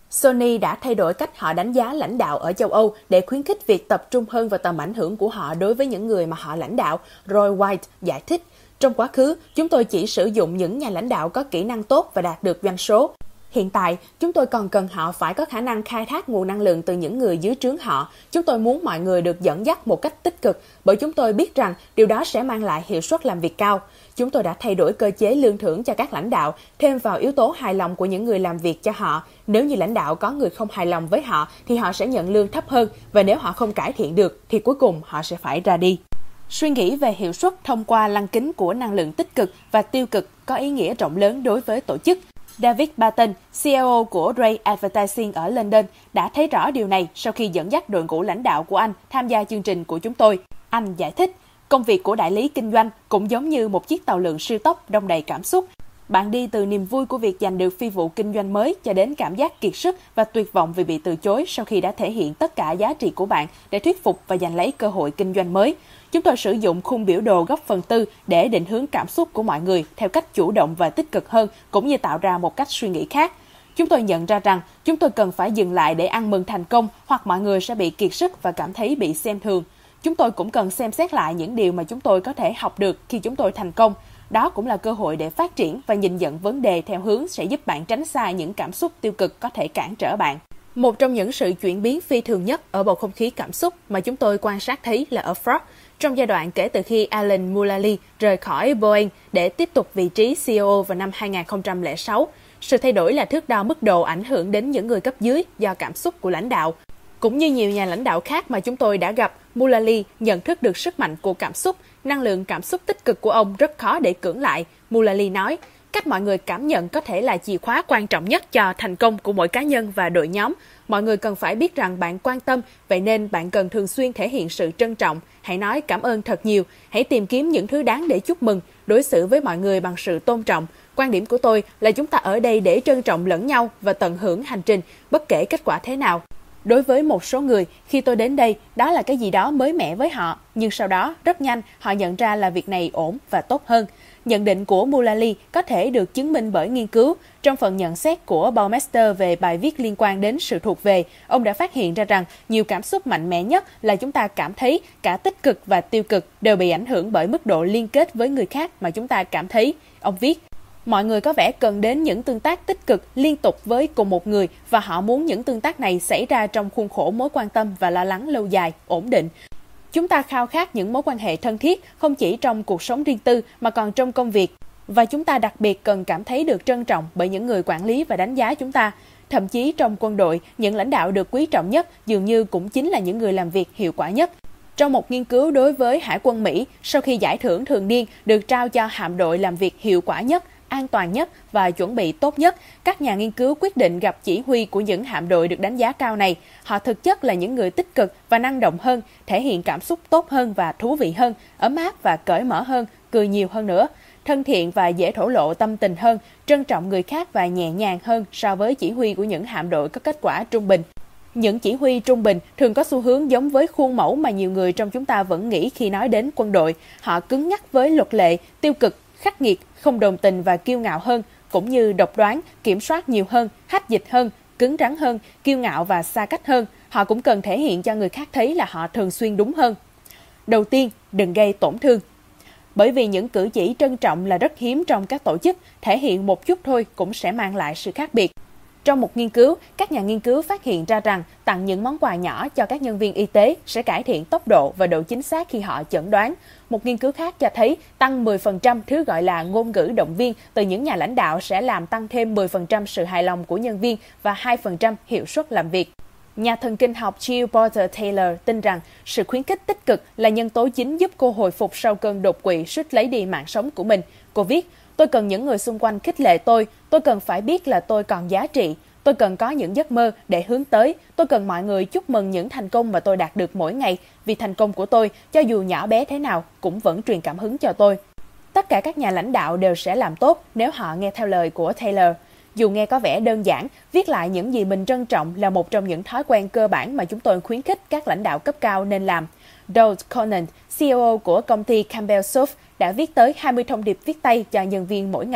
Sony đã thay đổi cách họ đánh giá lãnh đạo ở châu Âu để khuyến khích việc tập trung hơn vào tầm ảnh hưởng của họ đối với những người mà họ lãnh đạo, Roy White giải thích. Trong quá khứ, chúng tôi chỉ sử dụng những nhà lãnh đạo có kỹ năng tốt và đạt được doanh số. Hiện tại, chúng tôi còn cần họ phải có khả năng khai thác nguồn năng lượng từ những người dưới trướng họ. Chúng tôi muốn mọi người được dẫn dắt một cách tích cực, bởi chúng tôi biết rằng điều đó sẽ mang lại hiệu suất làm việc cao. Chúng tôi đã thay đổi cơ chế lương thưởng cho các lãnh đạo, thêm vào yếu tố hài lòng của những người làm việc cho họ. Nếu như lãnh đạo có người không hài lòng với họ, thì họ sẽ nhận lương thấp hơn, và nếu họ không cải thiện được, thì cuối cùng họ sẽ phải ra đi. Suy nghĩ về hiệu suất thông qua lăng kính của năng lượng tích cực và tiêu cực có ý nghĩa rộng lớn đối với tổ chức. David Barton, xê e ô của Ray Advertising ở London, đã thấy rõ điều này sau khi dẫn dắt đội ngũ lãnh đạo của anh tham gia chương trình của chúng tôi. Anh giải thích, công việc của đại lý kinh doanh cũng giống như một chiếc tàu lượn siêu tốc đong đầy cảm xúc. Bạn đi từ niềm vui của việc giành được phi vụ kinh doanh mới cho đến cảm giác kiệt sức và tuyệt vọng vì bị từ chối sau khi đã thể hiện tất cả giá trị của bạn để thuyết phục và giành lấy cơ hội kinh doanh mới. Chúng tôi sử dụng khung biểu đồ góc phần tư để định hướng cảm xúc của mọi người theo cách chủ động và tích cực hơn, cũng như tạo ra một cách suy nghĩ khác. Chúng tôi nhận ra rằng chúng tôi cần phải dừng lại để ăn mừng thành công, hoặc mọi người sẽ bị kiệt sức và cảm thấy bị xem thường. Chúng tôi cũng cần xem xét lại những điều mà chúng tôi có thể học được khi chúng tôi thành công. Đó cũng là cơ hội để phát triển và nhìn nhận vấn đề theo hướng sẽ giúp bạn tránh xa những cảm xúc tiêu cực có thể cản trở bạn. Một trong những sự chuyển biến phi thường nhất ở bầu không khí cảm xúc mà chúng tôi quan sát thấy là ở Ford, trong giai đoạn kể từ khi Alan Mulally rời khỏi Boeing để tiếp tục vị trí xê e ô vào năm hai nghìn không trăm lẻ sáu. Sự thay đổi là thước đo mức độ ảnh hưởng đến những người cấp dưới do cảm xúc của lãnh đạo. Cũng như nhiều nhà lãnh đạo khác mà chúng tôi đã gặp, Mulally nhận thức được sức mạnh của cảm xúc. Năng lượng cảm xúc tích cực của ông rất khó để cưỡng lại. Mulally nói, cách mọi người cảm nhận có thể là chìa khóa quan trọng nhất cho thành công của mỗi cá nhân và đội nhóm. Mọi người cần phải biết rằng bạn quan tâm, vậy nên bạn cần thường xuyên thể hiện sự trân trọng. Hãy nói cảm ơn thật nhiều, hãy tìm kiếm những thứ đáng để chúc mừng, đối xử với mọi người bằng sự tôn trọng. Quan điểm của tôi là chúng ta ở đây để trân trọng lẫn nhau và tận hưởng hành trình, bất kể kết quả thế nào. Đối với một số người, khi tôi đến đây, đó là cái gì đó mới mẻ với họ, nhưng sau đó, rất nhanh, họ nhận ra là việc này ổn và tốt hơn. Nhận định của Mulally có thể được chứng minh bởi nghiên cứu. Trong phần nhận xét của Baumeister về bài viết liên quan đến sự thuộc về, ông đã phát hiện ra rằng nhiều cảm xúc mạnh mẽ nhất là chúng ta cảm thấy, cả tích cực và tiêu cực đều bị ảnh hưởng bởi mức độ liên kết với người khác mà chúng ta cảm thấy. Ông viết, mọi người có vẻ cần đến những tương tác tích cực liên tục với cùng một người và họ muốn những tương tác này xảy ra trong khuôn khổ mối quan tâm và lo lắng lâu dài, ổn định. Chúng ta khao khát những mối quan hệ thân thiết không chỉ trong cuộc sống riêng tư mà còn trong công việc. Và chúng ta đặc biệt cần cảm thấy được trân trọng bởi những người quản lý và đánh giá chúng ta. Thậm chí trong quân đội, những lãnh đạo được quý trọng nhất dường như cũng chính là những người làm việc hiệu quả nhất. Trong một nghiên cứu đối với Hải quân Mỹ, sau khi giải thưởng thường niên được trao cho hạm đội làm việc hiệu quả nhất, an toàn nhất và chuẩn bị tốt nhất, các nhà nghiên cứu quyết định gặp chỉ huy của những hạm đội được đánh giá cao này. Họ thực chất là những người tích cực và năng động hơn, thể hiện cảm xúc tốt hơn và thú vị hơn, ấm áp và cởi mở hơn, cười nhiều hơn nữa, thân thiện và dễ thổ lộ tâm tình hơn, trân trọng người khác và nhẹ nhàng hơn so với chỉ huy của những hạm đội có kết quả trung bình. Những chỉ huy trung bình thường có xu hướng giống với khuôn mẫu mà nhiều người trong chúng ta vẫn nghĩ khi nói đến quân đội. Họ cứng nhắc với luật lệ, tiêu cực, khắc nghiệt, không đồng tình và kiêu ngạo hơn, cũng như độc đoán, kiểm soát nhiều hơn, hách dịch hơn, cứng rắn hơn, kiêu ngạo và xa cách hơn. Họ cũng cần thể hiện cho người khác thấy là họ thường xuyên đúng hơn. Đầu tiên, đừng gây tổn thương. Bởi vì những cử chỉ trân trọng là rất hiếm trong các tổ chức, thể hiện một chút thôi cũng sẽ mang lại sự khác biệt. Trong một nghiên cứu, các nhà nghiên cứu phát hiện ra rằng tặng những món quà nhỏ cho các nhân viên y tế sẽ cải thiện tốc độ và độ chính xác khi họ chẩn đoán. Một nghiên cứu khác cho thấy tăng mười phần trăm thứ gọi là ngôn ngữ động viên từ những nhà lãnh đạo sẽ làm tăng thêm mười phần trăm sự hài lòng của nhân viên và hai phần trăm hiệu suất làm việc. Nhà thần kinh học Jill Porter Taylor tin rằng sự khuyến khích tích cực là nhân tố chính giúp cô hồi phục sau cơn đột quỵ suýt lấy đi mạng sống của mình. Cô viết, tôi cần những người xung quanh khích lệ tôi, tôi cần phải biết là tôi còn giá trị. Tôi cần có những giấc mơ để hướng tới. Tôi cần mọi người chúc mừng những thành công mà tôi đạt được mỗi ngày. Vì thành công của tôi, cho dù nhỏ bé thế nào, cũng vẫn truyền cảm hứng cho tôi. Tất cả các nhà lãnh đạo đều sẽ làm tốt nếu họ nghe theo lời của Taylor. Dù nghe có vẻ đơn giản, viết lại những gì mình trân trọng là một trong những thói quen cơ bản mà chúng tôi khuyến khích các lãnh đạo cấp cao nên làm. Doug Conant, xê e ô của công ty Campbell Soup, đã viết tới hai mươi thông điệp viết tay cho nhân viên mỗi ngày.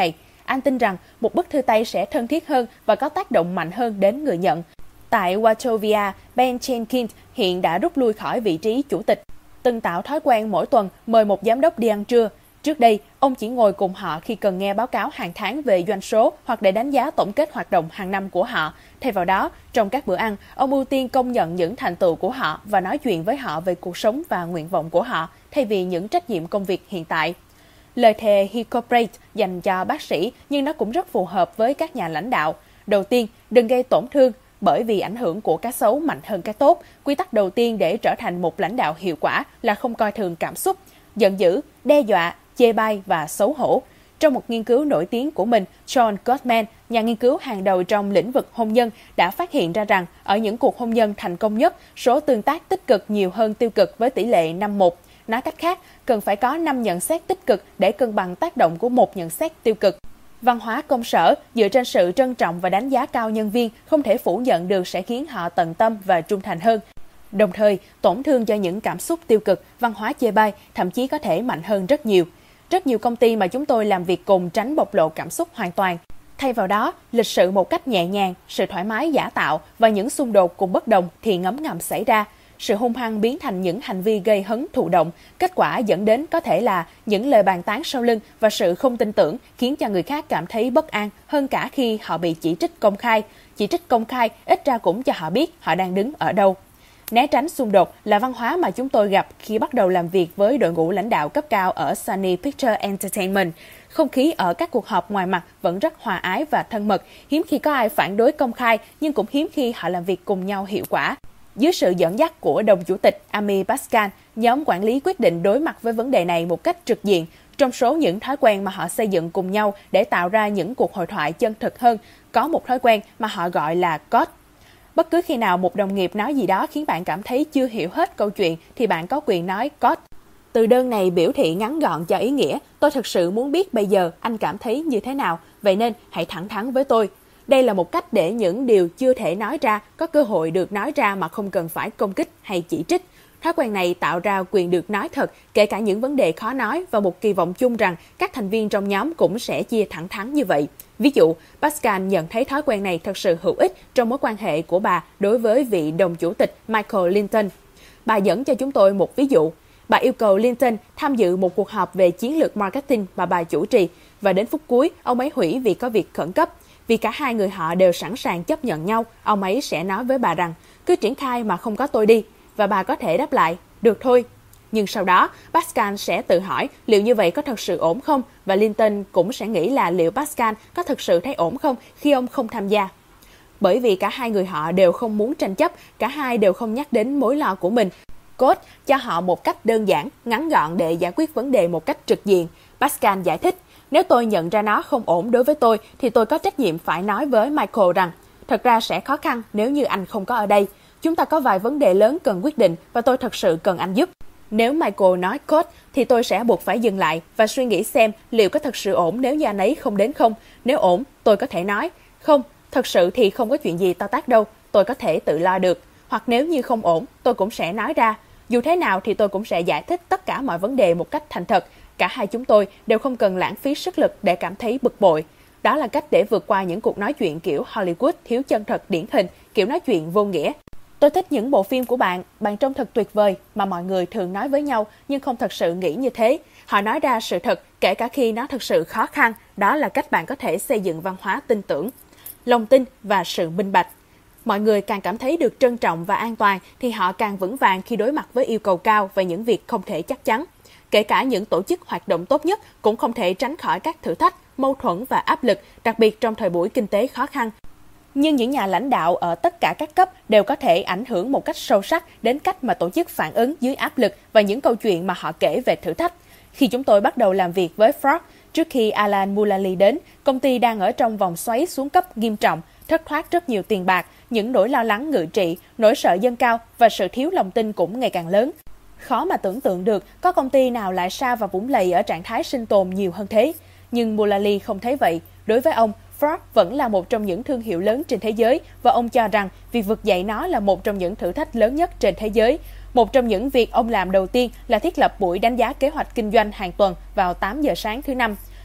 anh tin rằng một bức thư tay sẽ thân thiết hơn và có tác động mạnh hơn đến người nhận. Tại Wachovia, Ben Jenkins hiện đã rút lui khỏi vị trí chủ tịch, từng tạo thói quen mỗi tuần mời một giám đốc đi ăn trưa. Trước đây, ông chỉ ngồi cùng họ khi cần nghe báo cáo hàng tháng về doanh số hoặc để đánh giá tổng kết hoạt động hàng năm của họ. Thay vào đó, trong các bữa ăn, ông ưu tiên công nhận những thành tựu của họ và nói chuyện với họ về cuộc sống và nguyện vọng của họ, thay vì những trách nhiệm công việc hiện tại. Lời thề Hippocrates dành cho bác sĩ, nhưng nó cũng rất phù hợp với các nhà lãnh đạo. Đầu tiên, đừng gây tổn thương, bởi vì ảnh hưởng của cái xấu mạnh hơn cái tốt. Quy tắc đầu tiên để trở thành một lãnh đạo hiệu quả là không coi thường cảm xúc, giận dữ, đe dọa, chê bai và xấu hổ. Trong một nghiên cứu nổi tiếng của mình, John Gottman, nhà nghiên cứu hàng đầu trong lĩnh vực hôn nhân, đã phát hiện ra rằng ở những cuộc hôn nhân thành công nhất, số tương tác tích cực nhiều hơn tiêu cực với tỷ lệ năm một. Nói cách khác, cần phải có năm nhận xét tích cực để cân bằng tác động của một nhận xét tiêu cực. Văn hóa công sở dựa trên sự trân trọng và đánh giá cao nhân viên không thể phủ nhận được sẽ khiến họ tận tâm và trung thành hơn. Đồng thời, tổn thương cho những cảm xúc tiêu cực, văn hóa chê bai thậm chí có thể mạnh hơn rất nhiều. Rất nhiều công ty mà chúng tôi làm việc cùng tránh bộc lộ cảm xúc hoàn toàn. Thay vào đó, lịch sự một cách nhẹ nhàng, sự thoải mái giả tạo và những xung đột cùng bất đồng thì ngấm ngầm xảy ra. Sự hung hăng biến thành những hành vi gây hấn thụ động, kết quả dẫn đến có thể là những lời bàn tán sau lưng và sự không tin tưởng khiến cho người khác cảm thấy bất an hơn cả khi họ bị chỉ trích công khai. Chỉ trích công khai ít ra cũng cho họ biết họ đang đứng ở đâu. Né tránh xung đột là văn hóa mà chúng tôi gặp khi bắt đầu làm việc với đội ngũ lãnh đạo cấp cao ở Sony Pictures Entertainment. Không khí ở các cuộc họp ngoài mặt vẫn rất hòa ái và thân mật, hiếm khi có ai phản đối công khai nhưng cũng hiếm khi họ làm việc cùng nhau hiệu quả. Dưới sự dẫn dắt của đồng chủ tịch Amy Pascal, nhóm quản lý quyết định đối mặt với vấn đề này một cách trực diện. Trong số những thói quen mà họ xây dựng cùng nhau để tạo ra những cuộc hội thoại chân thực hơn, có một thói quen mà họ gọi là cốt. Bất cứ khi nào một đồng nghiệp nói gì đó khiến bạn cảm thấy chưa hiểu hết câu chuyện thì bạn có quyền nói cốt. Từ đơn này biểu thị ngắn gọn cho ý nghĩa, tôi thực sự muốn biết bây giờ anh cảm thấy như thế nào, vậy nên hãy thẳng thắn với tôi. Đây là một cách để những điều chưa thể nói ra có cơ hội được nói ra mà không cần phải công kích hay chỉ trích. Thói quen này tạo ra quyền được nói thật, kể cả những vấn đề khó nói và một kỳ vọng chung rằng các thành viên trong nhóm cũng sẽ chia thẳng thắn như vậy. Ví dụ, Pascal nhận thấy thói quen này thật sự hữu ích trong mối quan hệ của bà đối với vị đồng chủ tịch Michael Linton. Bà dẫn cho chúng tôi một ví dụ. Bà yêu cầu Linton tham dự một cuộc họp về chiến lược marketing mà bà chủ trì, và đến phút cuối, ông ấy hủy vì có việc khẩn cấp. Vì cả hai người họ đều sẵn sàng chấp nhận nhau, ông ấy sẽ nói với bà rằng, cứ triển khai mà không có tôi đi. Và bà có thể đáp lại, được thôi. Nhưng sau đó, Pascal sẽ tự hỏi liệu như vậy có thật sự ổn không? Và Linton cũng sẽ nghĩ là liệu Pascal có thật sự thấy ổn không khi ông không tham gia. Bởi vì cả hai người họ đều không muốn tranh chấp, cả hai đều không nhắc đến mối lo của mình. Code cho họ một cách đơn giản, ngắn gọn để giải quyết vấn đề một cách trực diện. Pascal giải thích, nếu tôi nhận ra nó không ổn đối với tôi thì tôi có trách nhiệm phải nói với Michael rằng thật ra sẽ khó khăn nếu như anh không có ở đây. Chúng ta có vài vấn đề lớn cần quyết định và tôi thật sự cần anh giúp. Nếu Michael nói code thì tôi sẽ buộc phải dừng lại và suy nghĩ xem liệu có thật sự ổn nếu như anh ấy không đến không. Nếu ổn, tôi có thể nói, không, thật sự thì không có chuyện gì to tát đâu, tôi có thể tự lo được. Hoặc nếu như không ổn, tôi cũng sẽ nói ra. Dù thế nào thì tôi cũng sẽ giải thích tất cả mọi vấn đề một cách thành thật. Cả hai chúng tôi đều không cần lãng phí sức lực để cảm thấy bực bội. Đó là cách để vượt qua những cuộc nói chuyện kiểu Hollywood thiếu chân thật điển hình, kiểu nói chuyện vô nghĩa. Tôi thích những bộ phim của bạn, bạn trông thật tuyệt vời mà mọi người thường nói với nhau nhưng không thật sự nghĩ như thế. Họ nói ra sự thật kể cả khi nó thật sự khó khăn. Đó là cách bạn có thể xây dựng văn hóa tin tưởng, lòng tin và sự minh bạch. Mọi người càng cảm thấy được trân trọng và an toàn thì họ càng vững vàng khi đối mặt với yêu cầu cao về những việc không thể chắc chắn. Kể cả những tổ chức hoạt động tốt nhất cũng không thể tránh khỏi các thử thách, mâu thuẫn và áp lực, đặc biệt trong thời buổi kinh tế khó khăn. Nhưng những nhà lãnh đạo ở tất cả các cấp đều có thể ảnh hưởng một cách sâu sắc đến cách mà tổ chức phản ứng dưới áp lực và những câu chuyện mà họ kể về thử thách. Khi chúng tôi bắt đầu làm việc với Ford, trước khi Alan Mulally đến, công ty đang ở trong vòng xoáy xuống cấp nghiêm trọng, thất thoát rất nhiều tiền bạc, những nỗi lo lắng ngự trị, nỗi sợ dâng cao và sự thiếu lòng tin cũng ngày càng lớn. Khó mà tưởng tượng được có công ty nào lại sa vào vũng lầy ở trạng thái sinh tồn nhiều hơn thế. Nhưng Mulally không thấy vậy. Đối với ông, Ford vẫn là một trong những thương hiệu lớn trên thế giới và ông cho rằng việc vực dậy nó là một trong những thử thách lớn nhất trên thế giới. Một trong những việc ông làm đầu tiên là thiết lập buổi đánh giá kế hoạch kinh doanh hàng tuần vào tám giờ sáng thứ năm.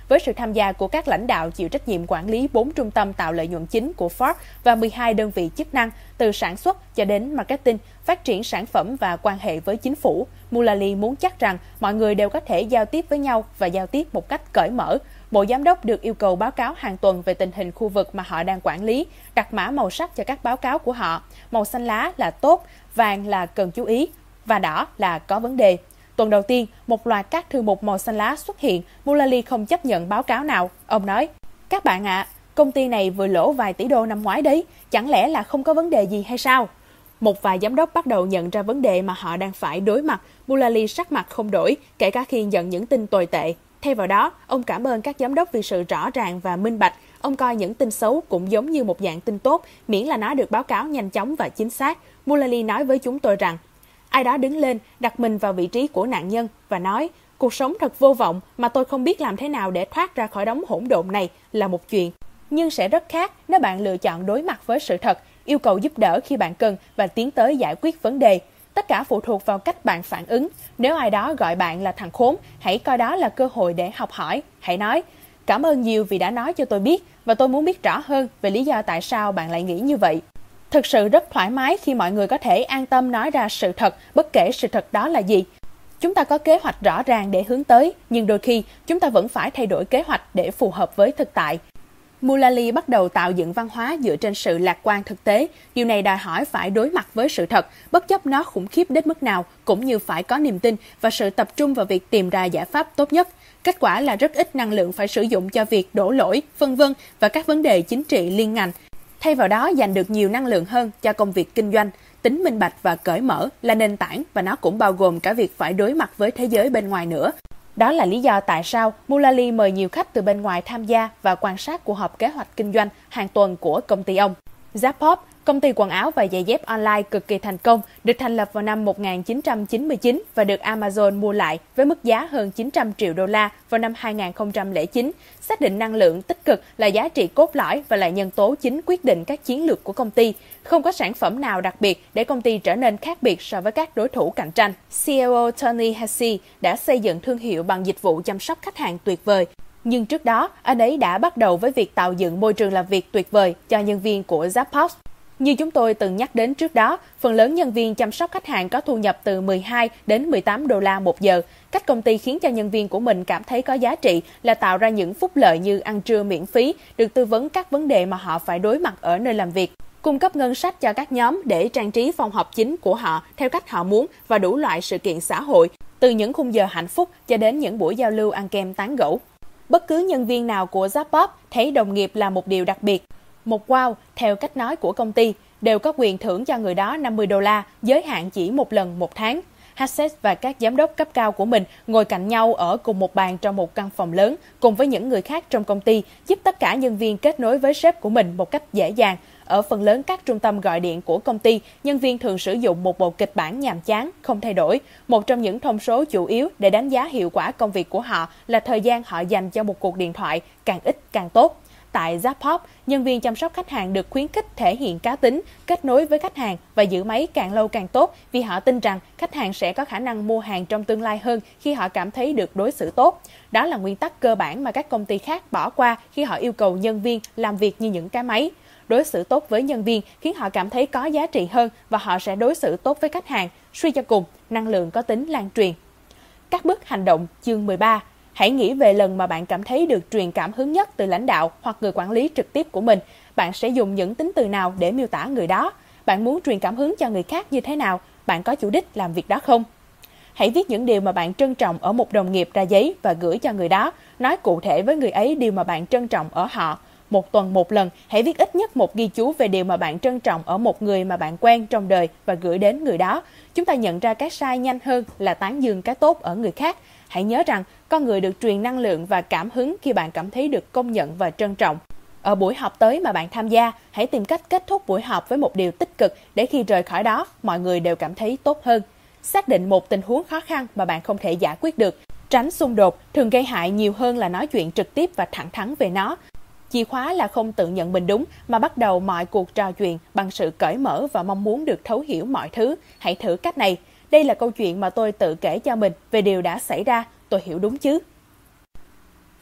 với sự tham gia của các lãnh đạo chịu trách nhiệm quản lý bốn trung tâm tạo lợi nhuận chính của Ford và mười hai đơn vị chức năng, từ sản xuất cho đến marketing, phát triển sản phẩm và quan hệ với chính phủ. Mullally muốn chắc rằng mọi người đều có thể giao tiếp với nhau và giao tiếp một cách cởi mở. Bộ Giám đốc được yêu cầu báo cáo hàng tuần về tình hình khu vực mà họ đang quản lý, đặt mã màu sắc cho các báo cáo của họ. Màu xanh lá là tốt, vàng là cần chú ý, và đỏ là có vấn đề. Tuần đầu tiên, một loạt các thư mục màu xanh lá xuất hiện. Mullally không chấp nhận báo cáo nào. Ông nói, các bạn ạ, à, công ty này vừa lỗ vài tỷ đô năm ngoái đấy, chẳng lẽ là không có vấn đề gì hay sao? Một vài giám đốc bắt đầu nhận ra vấn đề mà họ đang phải đối mặt. Mullally sắc mặt không đổi, kể cả khi nhận những tin tồi tệ. Thay vào đó, ông cảm ơn các giám đốc vì sự rõ ràng và minh bạch. Ông coi những tin xấu cũng giống như một dạng tin tốt, miễn là nó được báo cáo nhanh chóng và chính xác. Mullally nói với chúng tôi rằng, ai đó đứng lên, đặt mình vào vị trí của nạn nhân và nói, cuộc sống thật vô vọng mà tôi không biết làm thế nào để thoát ra khỏi đống hỗn độn này là một chuyện. Nhưng sẽ rất khác nếu bạn lựa chọn đối mặt với sự thật, yêu cầu giúp đỡ khi bạn cần và tiến tới giải quyết vấn đề. Tất cả phụ thuộc vào cách bạn phản ứng. Nếu ai đó gọi bạn là thằng khốn, hãy coi đó là cơ hội để học hỏi. Hãy nói, cảm ơn nhiều vì đã nói cho tôi biết và tôi muốn biết rõ hơn về lý do tại sao bạn lại nghĩ như vậy. Thực sự rất thoải mái khi mọi người có thể an tâm nói ra sự thật, bất kể sự thật đó là gì. Chúng ta có kế hoạch rõ ràng để hướng tới, nhưng đôi khi chúng ta vẫn phải thay đổi kế hoạch để phù hợp với thực tại. Mullally bắt đầu tạo dựng văn hóa dựa trên sự lạc quan thực tế. Điều này đòi hỏi phải đối mặt với sự thật, bất chấp nó khủng khiếp đến mức nào, cũng như phải có niềm tin và sự tập trung vào việc tìm ra giải pháp tốt nhất. Kết quả là rất ít năng lượng phải sử dụng cho việc đổ lỗi, vân vân và các vấn đề chính trị liên ngành. Thay vào đó, dành được nhiều năng lượng hơn cho công việc kinh doanh. Tính minh bạch và cởi mở là nền tảng và nó cũng bao gồm cả việc phải đối mặt với thế giới bên ngoài nữa. Đó là lý do tại sao Mullally mời nhiều khách từ bên ngoài tham gia và quan sát cuộc họp kế hoạch kinh doanh hàng tuần của công ty ông. Zappos, công ty quần áo và giày dép online cực kỳ thành công, được thành lập vào năm một nghìn chín trăm chín mươi chín và được Amazon mua lại với mức giá hơn chín trăm triệu đô la vào năm hai nghìn không trăm lẻ chín. Xác định năng lượng tích cực là giá trị cốt lõi và là nhân tố chính quyết định các chiến lược của công ty. Không có sản phẩm nào đặc biệt để công ty trở nên khác biệt so với các đối thủ cạnh tranh. xê e ô Tony Hsieh đã xây dựng thương hiệu bằng dịch vụ chăm sóc khách hàng tuyệt vời. Nhưng trước đó, anh ấy đã bắt đầu với việc tạo dựng môi trường làm việc tuyệt vời cho nhân viên của Zappos. Như chúng tôi từng nhắc đến trước đó, phần lớn nhân viên chăm sóc khách hàng có thu nhập từ mười hai đến mười tám đô la một giờ. Cách công ty khiến cho nhân viên của mình cảm thấy có giá trị là tạo ra những phúc lợi như ăn trưa miễn phí, được tư vấn các vấn đề mà họ phải đối mặt ở nơi làm việc, cung cấp ngân sách cho các nhóm để trang trí phòng họp chính của họ theo cách họ muốn và đủ loại sự kiện xã hội, từ những khung giờ hạnh phúc cho đến những buổi giao lưu ăn kem tán gẫu. Bất cứ nhân viên nào của Zappos thấy đồng nghiệp là một điều đặc biệt, một wow, theo cách nói của công ty, đều có quyền thưởng cho người đó năm mươi đô la, giới hạn chỉ một lần một tháng. Hsieh và các giám đốc cấp cao của mình ngồi cạnh nhau ở cùng một bàn trong một căn phòng lớn, cùng với những người khác trong công ty, giúp tất cả nhân viên kết nối với sếp của mình một cách dễ dàng. Ở phần lớn các trung tâm gọi điện của công ty, nhân viên thường sử dụng một bộ kịch bản nhàm chán, không thay đổi. Một trong những thông số chủ yếu để đánh giá hiệu quả công việc của họ là thời gian họ dành cho một cuộc điện thoại, càng ít càng tốt. Tại Zappos, nhân viên chăm sóc khách hàng được khuyến khích thể hiện cá tính, kết nối với khách hàng và giữ máy càng lâu càng tốt vì họ tin rằng khách hàng sẽ có khả năng mua hàng trong tương lai hơn khi họ cảm thấy được đối xử tốt. Đó là nguyên tắc cơ bản mà các công ty khác bỏ qua khi họ yêu cầu nhân viên làm việc như những cái máy. Đối xử tốt với nhân viên khiến họ cảm thấy có giá trị hơn và họ sẽ đối xử tốt với khách hàng. Suy cho cùng, năng lượng có tính lan truyền. Các bước hành động chương mười ba. Hãy nghĩ về lần mà bạn cảm thấy được truyền cảm hứng nhất từ lãnh đạo hoặc người quản lý trực tiếp của mình. Bạn sẽ dùng những tính từ nào để miêu tả người đó? Bạn muốn truyền cảm hứng cho người khác như thế nào? Bạn có chủ đích làm việc đó không? Hãy viết những điều mà bạn trân trọng ở một đồng nghiệp ra giấy và gửi cho người đó. Nói cụ thể với người ấy điều mà bạn trân trọng ở họ. Một tuần một lần, hãy viết ít nhất một ghi chú về điều mà bạn trân trọng ở một người mà bạn quen trong đời và gửi đến người đó. Chúng ta nhận ra cái sai nhanh hơn là tán dương cái tốt ở người khác. Hãy nhớ rằng, con người được truyền năng lượng và cảm hứng khi bạn cảm thấy được công nhận và trân trọng. Ở buổi họp tới mà bạn tham gia, hãy tìm cách kết thúc buổi họp với một điều tích cực để khi rời khỏi đó, mọi người đều cảm thấy tốt hơn. Xác định một tình huống khó khăn mà bạn không thể giải quyết được. Tránh xung đột thường gây hại nhiều hơn là nói chuyện trực tiếp và thẳng thắn về nó. Chìa khóa là không tự nhận mình đúng mà bắt đầu mọi cuộc trò chuyện bằng sự cởi mở và mong muốn được thấu hiểu mọi thứ. Hãy thử cách này. Đây là câu chuyện mà tôi tự kể cho mình về điều đã xảy ra. Tôi hiểu đúng chứ?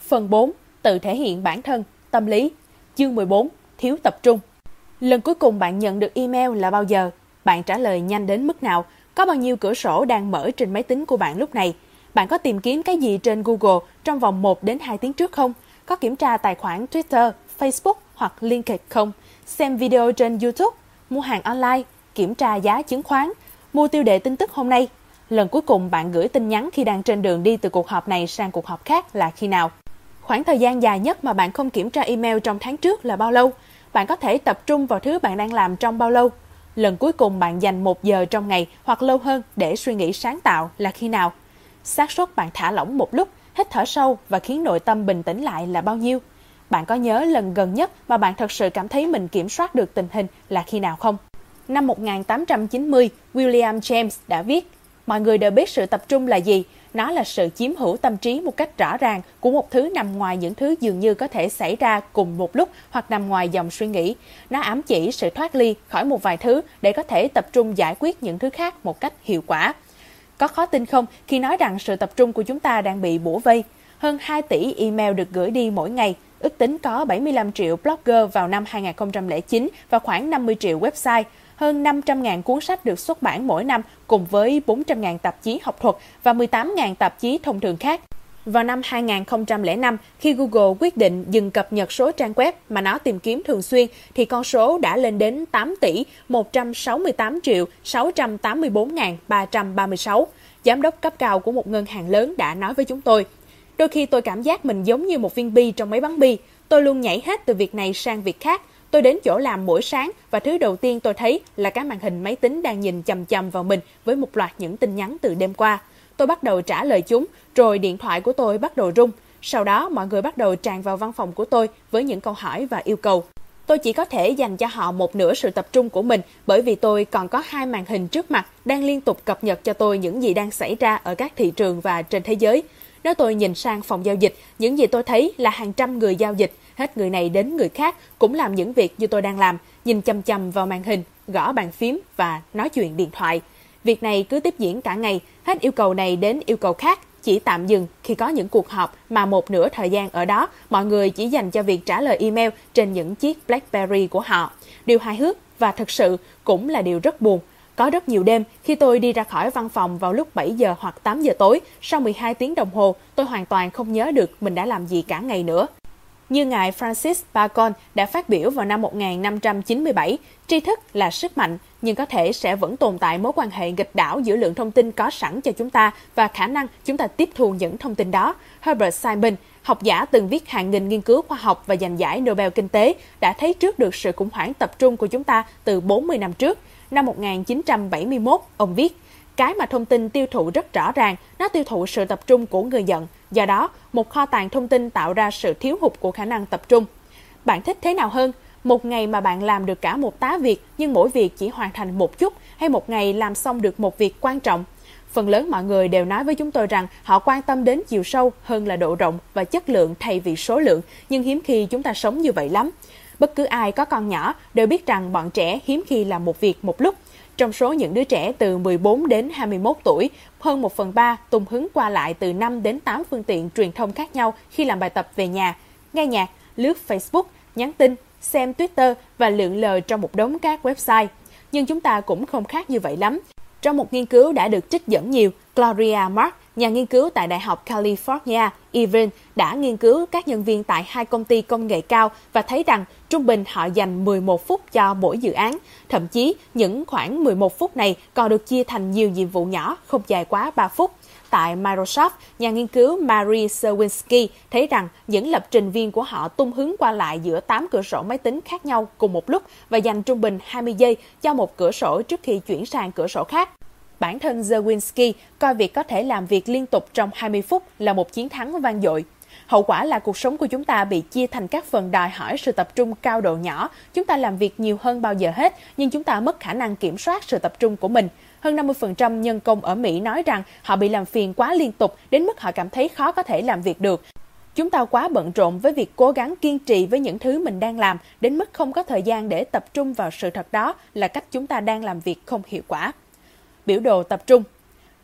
Phần bốn. Tự thể hiện bản thân, tâm lý. Chương mười bốn. Thiếu tập trung. Lần cuối cùng bạn nhận được email là bao giờ? Bạn trả lời nhanh đến mức nào? Có bao nhiêu cửa sổ đang mở trên máy tính của bạn lúc này? Bạn có tìm kiếm cái gì trên Google trong vòng một đến hai tiếng trước không? Có kiểm tra tài khoản Twitter, Facebook hoặc LinkedIn không? Xem video trên YouTube? Mua hàng online? Kiểm tra giá chứng khoán? Mua tiêu đề tin tức hôm nay? Lần cuối cùng bạn gửi tin nhắn khi đang trên đường đi từ cuộc họp này sang cuộc họp khác là khi nào? Khoảng thời gian dài nhất mà bạn không kiểm tra email trong tháng trước là bao lâu? Bạn có thể tập trung vào thứ bạn đang làm trong bao lâu? Lần cuối cùng bạn dành một giờ trong ngày hoặc lâu hơn để suy nghĩ sáng tạo là khi nào? Xác suất bạn thả lỏng một lúc, hít thở sâu và khiến nội tâm bình tĩnh lại là bao nhiêu? Bạn có nhớ lần gần nhất mà bạn thật sự cảm thấy mình kiểm soát được tình hình là khi nào không? Năm một nghìn tám trăm chín mươi, William James đã viết, mọi người đều biết sự tập trung là gì. Nó là sự chiếm hữu tâm trí một cách rõ ràng của một thứ nằm ngoài những thứ dường như có thể xảy ra cùng một lúc hoặc nằm ngoài dòng suy nghĩ. Nó ám chỉ sự thoát ly khỏi một vài thứ để có thể tập trung giải quyết những thứ khác một cách hiệu quả. Có khó tin không khi nói rằng sự tập trung của chúng ta đang bị bủa vây? Hơn hai tỷ email được gửi đi mỗi ngày, ước tính có bảy mươi lăm triệu blogger vào năm hai nghìn không trăm lẻ chín và khoảng năm mươi triệu website. Hơn năm trăm nghìn cuốn sách được xuất bản mỗi năm cùng với bốn trăm nghìn tạp chí học thuật và mười tám nghìn tạp chí thông thường khác. Vào năm hai nghìn không trăm lẻ năm, khi Google quyết định dừng cập nhật số trang web mà nó tìm kiếm thường xuyên, thì con số đã lên đến tám tỷ một trăm sáu mươi tám triệu sáu trăm tám mươi bốn nghìn ba trăm ba mươi sáu. Giám đốc cấp cao của một ngân hàng lớn đã nói với chúng tôi, đôi khi tôi cảm giác mình giống như một viên bi trong máy bắn bi. Tôi luôn nhảy hết từ việc này sang việc khác. Tôi đến chỗ làm mỗi sáng và thứ đầu tiên tôi thấy là cái màn hình máy tính đang nhìn chằm chằm vào mình với một loạt những tin nhắn từ đêm qua. Tôi bắt đầu trả lời chúng, rồi điện thoại của tôi bắt đầu rung. Sau đó mọi người bắt đầu tràn vào văn phòng của tôi với những câu hỏi và yêu cầu. Tôi chỉ có thể dành cho họ một nửa sự tập trung của mình bởi vì tôi còn có hai màn hình trước mặt đang liên tục cập nhật cho tôi những gì đang xảy ra ở các thị trường và trên thế giới. Nếu tôi nhìn sang phòng giao dịch, những gì tôi thấy là hàng trăm người giao dịch, hết người này đến người khác cũng làm những việc như tôi đang làm, nhìn chằm chằm vào màn hình, gõ bàn phím và nói chuyện điện thoại. Việc này cứ tiếp diễn cả ngày, hết yêu cầu này đến yêu cầu khác, chỉ tạm dừng khi có những cuộc họp mà một nửa thời gian ở đó mọi người chỉ dành cho việc trả lời email trên những chiếc BlackBerry của họ. Điều hài hước và thực sự cũng là điều rất buồn. Có rất nhiều đêm, khi tôi đi ra khỏi văn phòng vào lúc bảy giờ hoặc tám giờ tối, sau mười hai tiếng đồng hồ, tôi hoàn toàn không nhớ được mình đã làm gì cả ngày nữa. Như ngài Francis Bacon đã phát biểu vào năm một nghìn năm trăm chín mươi bảy, tri thức là sức mạnh, nhưng có thể sẽ vẫn tồn tại mối quan hệ nghịch đảo giữa lượng thông tin có sẵn cho chúng ta và khả năng chúng ta tiếp thu những thông tin đó. Herbert Simon, học giả từng viết hàng nghìn nghiên cứu khoa học và giành giải Nobel Kinh tế, đã thấy trước được sự khủng hoảng tập trung của chúng ta từ bốn mươi năm trước. Năm một nghìn chín trăm bảy mươi mốt, ông viết, cái mà thông tin tiêu thụ rất rõ ràng, nó tiêu thụ sự tập trung của người nhận. Do đó, một kho tàng thông tin tạo ra sự thiếu hụt của khả năng tập trung. Bạn thích thế nào hơn? Một ngày mà bạn làm được cả một tá việc nhưng mỗi việc chỉ hoàn thành một chút, hay một ngày làm xong được một việc quan trọng? Phần lớn mọi người đều nói với chúng tôi rằng họ quan tâm đến chiều sâu hơn là độ rộng và chất lượng thay vì số lượng, nhưng hiếm khi chúng ta sống như vậy lắm. Bất cứ ai có con nhỏ đều biết rằng bọn trẻ hiếm khi làm một việc một lúc. Trong số những đứa trẻ từ mười bốn đến hai mươi mốt tuổi, hơn một phần ba tung hứng qua lại từ năm đến tám phương tiện truyền thông khác nhau khi làm bài tập về nhà, nghe nhạc, lướt Facebook, nhắn tin, xem Twitter và lượn lờ trong một đống các website. Nhưng chúng ta cũng không khác như vậy lắm. Trong một nghiên cứu đã được trích dẫn nhiều, Gloria Mark, nhà nghiên cứu tại Đại học California, Irvine, đã nghiên cứu các nhân viên tại hai công ty công nghệ cao và thấy rằng trung bình họ dành mười một phút cho mỗi dự án. Thậm chí, những khoảng mười một phút này còn được chia thành nhiều nhiệm vụ nhỏ, không dài quá ba phút. Tại Microsoft, nhà nghiên cứu Mary Sawinski thấy rằng những lập trình viên của họ tung hứng qua lại giữa tám cửa sổ máy tính khác nhau cùng một lúc và dành trung bình hai mươi giây cho một cửa sổ trước khi chuyển sang cửa sổ khác. Bản thân Zawinski coi việc có thể làm việc liên tục trong hai mươi phút là một chiến thắng vang dội. Hậu quả là cuộc sống của chúng ta bị chia thành các phần đòi hỏi sự tập trung cao độ nhỏ. Chúng ta làm việc nhiều hơn bao giờ hết, nhưng chúng ta mất khả năng kiểm soát sự tập trung của mình. Hơn năm mươi phần trăm nhân công ở Mỹ nói rằng họ bị làm phiền quá liên tục đến mức họ cảm thấy khó có thể làm việc được. Chúng ta quá bận rộn với việc cố gắng kiên trì với những thứ mình đang làm đến mức không có thời gian để tập trung vào sự thật đó là cách chúng ta đang làm việc không hiệu quả. Biểu đồ tập trung.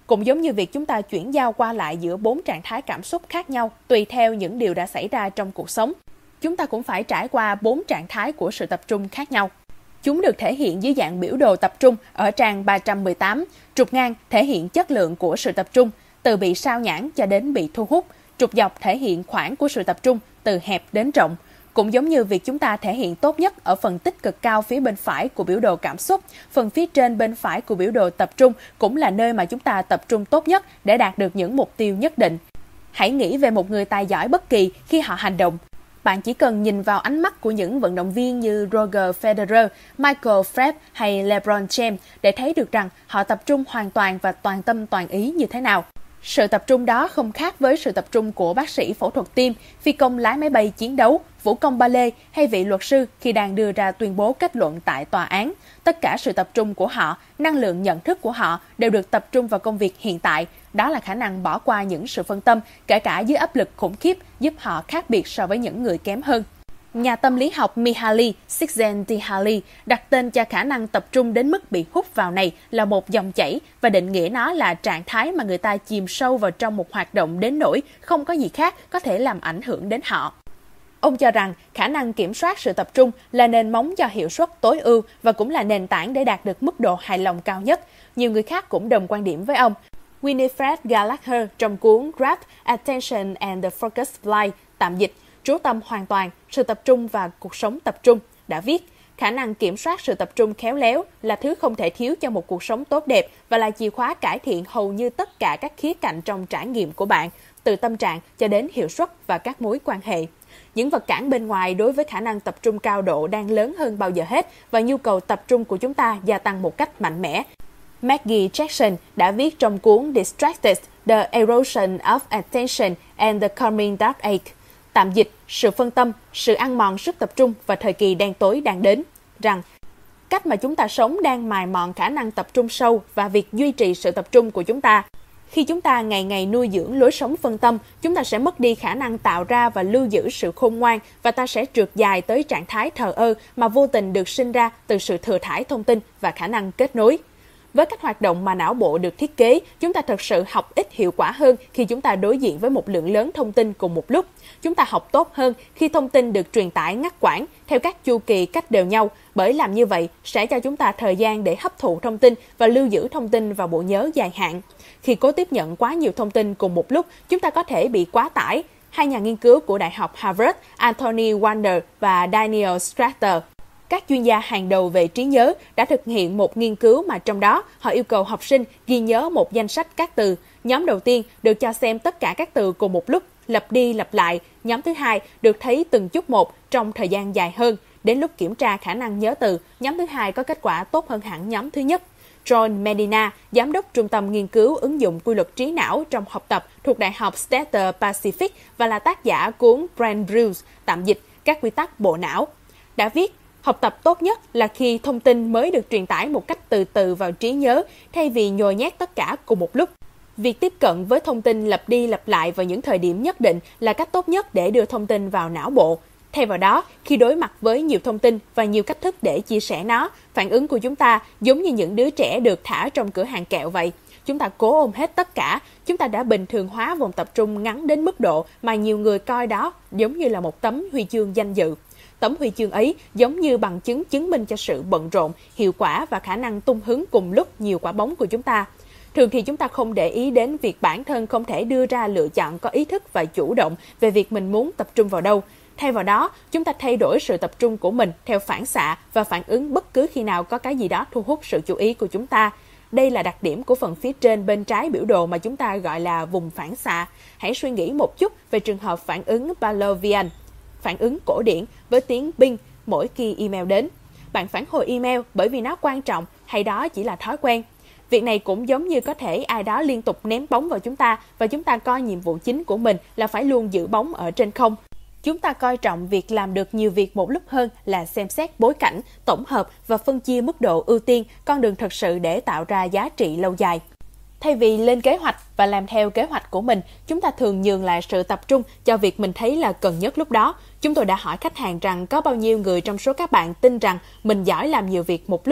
Cũng giống như việc chúng ta chuyển giao qua lại giữa bốn trạng thái cảm xúc khác nhau tùy theo những điều đã xảy ra trong cuộc sống. Chúng ta cũng phải trải qua bốn trạng thái của sự tập trung khác nhau. Chúng được thể hiện dưới dạng biểu đồ tập trung ở trang ba trăm mười tám. Trục ngang thể hiện chất lượng của sự tập trung, từ bị sao nhãng cho đến bị thu hút. Trục dọc thể hiện khoảng của sự tập trung, từ hẹp đến rộng. Cũng giống như việc chúng ta thể hiện tốt nhất ở phần tích cực cao phía bên phải của biểu đồ cảm xúc, phần phía trên bên phải của biểu đồ tập trung cũng là nơi mà chúng ta tập trung tốt nhất để đạt được những mục tiêu nhất định. Hãy nghĩ về một người tài giỏi bất kỳ khi họ hành động. Bạn chỉ cần nhìn vào ánh mắt của những vận động viên như Roger Federer, Michael Phelps hay LeBron James để thấy được rằng họ tập trung hoàn toàn và toàn tâm toàn ý như thế nào. Sự tập trung đó không khác với sự tập trung của bác sĩ phẫu thuật tim, phi công lái máy bay chiến đấu, vũ công ballet hay vị luật sư khi đang đưa ra tuyên bố kết luận tại tòa án. Tất cả sự tập trung của họ, năng lượng nhận thức của họ đều được tập trung vào công việc hiện tại. Đó là khả năng bỏ qua những sự phân tâm, kể cả dưới áp lực khủng khiếp, giúp họ khác biệt so với những người kém hơn. Nhà tâm lý học Mihaly Csikszentmihalyi đặt tên cho khả năng tập trung đến mức bị hút vào này là một dòng chảy và định nghĩa nó là trạng thái mà người ta chìm sâu vào trong một hoạt động đến nỗi không có gì khác có thể làm ảnh hưởng đến họ. Ông cho rằng khả năng kiểm soát sự tập trung là nền móng cho hiệu suất tối ưu và cũng là nền tảng để đạt được mức độ hài lòng cao nhất. Nhiều người khác cũng đồng quan điểm với ông. Winifred Gallagher trong cuốn Grab, Attention and the Focus Life, tạm dịch, chú tâm hoàn toàn, sự tập trung và cuộc sống tập trung, đã viết, khả năng kiểm soát sự tập trung khéo léo là thứ không thể thiếu cho một cuộc sống tốt đẹp và là chìa khóa cải thiện hầu như tất cả các khía cạnh trong trải nghiệm của bạn, từ tâm trạng cho đến hiệu suất và các mối quan hệ. Những vật cản bên ngoài đối với khả năng tập trung cao độ đang lớn hơn bao giờ hết và nhu cầu tập trung của chúng ta gia tăng một cách mạnh mẽ. Maggie Jackson đã viết trong cuốn Distracted, The Erosion of Attention and the Coming Dark Age, tạm dịch, sự phân tâm, sự ăn mòn sức tập trung và thời kỳ đen tối đang đến, rằng cách mà chúng ta sống đang mài mòn khả năng tập trung sâu và việc duy trì sự tập trung của chúng ta. Khi chúng ta ngày ngày nuôi dưỡng lối sống phân tâm, chúng ta sẽ mất đi khả năng tạo ra và lưu giữ sự khôn ngoan và ta sẽ trượt dài tới trạng thái thờ ơ mà vô tình được sinh ra từ sự thừa thãi thông tin và khả năng kết nối. Với cách hoạt động mà não bộ được thiết kế, chúng ta thực sự học ít hiệu quả hơn khi chúng ta đối diện với một lượng lớn thông tin cùng một lúc. Chúng ta học tốt hơn khi thông tin được truyền tải ngắt quãng theo các chu kỳ cách đều nhau, bởi làm như vậy sẽ cho chúng ta thời gian để hấp thụ thông tin và lưu giữ thông tin vào bộ nhớ dài hạn. Khi cố tiếp nhận quá nhiều thông tin cùng một lúc, chúng ta có thể bị quá tải. Hai nhà nghiên cứu của Đại học Harvard, Anthony Warner và Daniel Strater, các chuyên gia hàng đầu về trí nhớ, đã thực hiện một nghiên cứu mà trong đó họ yêu cầu học sinh ghi nhớ một danh sách các từ. Nhóm đầu tiên được cho xem tất cả các từ cùng một lúc, lặp đi lặp lại. Nhóm thứ hai được thấy từng chút một trong thời gian dài hơn. Đến lúc kiểm tra khả năng nhớ từ, nhóm thứ hai có kết quả tốt hơn hẳn nhóm thứ nhất. John Medina, giám đốc trung tâm nghiên cứu ứng dụng quy luật trí não trong học tập thuộc Đại học State Pacific và là tác giả cuốn Brain Rules, tạm dịch, các quy tắc bộ não, đã viết, học tập tốt nhất là khi thông tin mới được truyền tải một cách từ từ vào trí nhớ, thay vì nhồi nhét tất cả cùng một lúc. Việc tiếp cận với thông tin lặp đi lặp lại vào những thời điểm nhất định là cách tốt nhất để đưa thông tin vào não bộ. Thay vào đó, khi đối mặt với nhiều thông tin và nhiều cách thức để chia sẻ nó, phản ứng của chúng ta giống như những đứa trẻ được thả trong cửa hàng kẹo vậy. Chúng ta cố ôm hết tất cả, chúng ta đã bình thường hóa vùng tập trung ngắn đến mức độ mà nhiều người coi đó giống như là một tấm huy chương danh dự. Tấm huy chương ấy giống như bằng chứng chứng minh cho sự bận rộn, hiệu quả và khả năng tung hứng cùng lúc nhiều quả bóng của chúng ta. Thường thì chúng ta không để ý đến việc bản thân không thể đưa ra lựa chọn có ý thức và chủ động về việc mình muốn tập trung vào đâu. Thay vào đó, chúng ta thay đổi sự tập trung của mình theo phản xạ và phản ứng bất cứ khi nào có cái gì đó thu hút sự chú ý của chúng ta. Đây là đặc điểm của phần phía trên bên trái biểu đồ mà chúng ta gọi là vùng phản xạ. Hãy suy nghĩ một chút về trường hợp phản ứng Pavlovian, phản ứng cổ điển với tiếng ping mỗi khi email đến. Bạn phản hồi email bởi vì nó quan trọng hay đó chỉ là thói quen? Việc này cũng giống như có thể ai đó liên tục ném bóng vào chúng ta và chúng ta coi nhiệm vụ chính của mình là phải luôn giữ bóng ở trên không. Chúng ta coi trọng việc làm được nhiều việc một lúc hơn là xem xét bối cảnh, tổng hợp và phân chia mức độ ưu tiên, con đường thực sự để tạo ra giá trị lâu dài. Thay vì lên kế hoạch và làm theo kế hoạch của mình, chúng ta thường nhường lại sự tập trung cho việc mình thấy là cần nhất lúc đó. Chúng tôi đã hỏi khách hàng rằng có bao nhiêu người trong số các bạn tin rằng mình giỏi làm nhiều việc một lúc.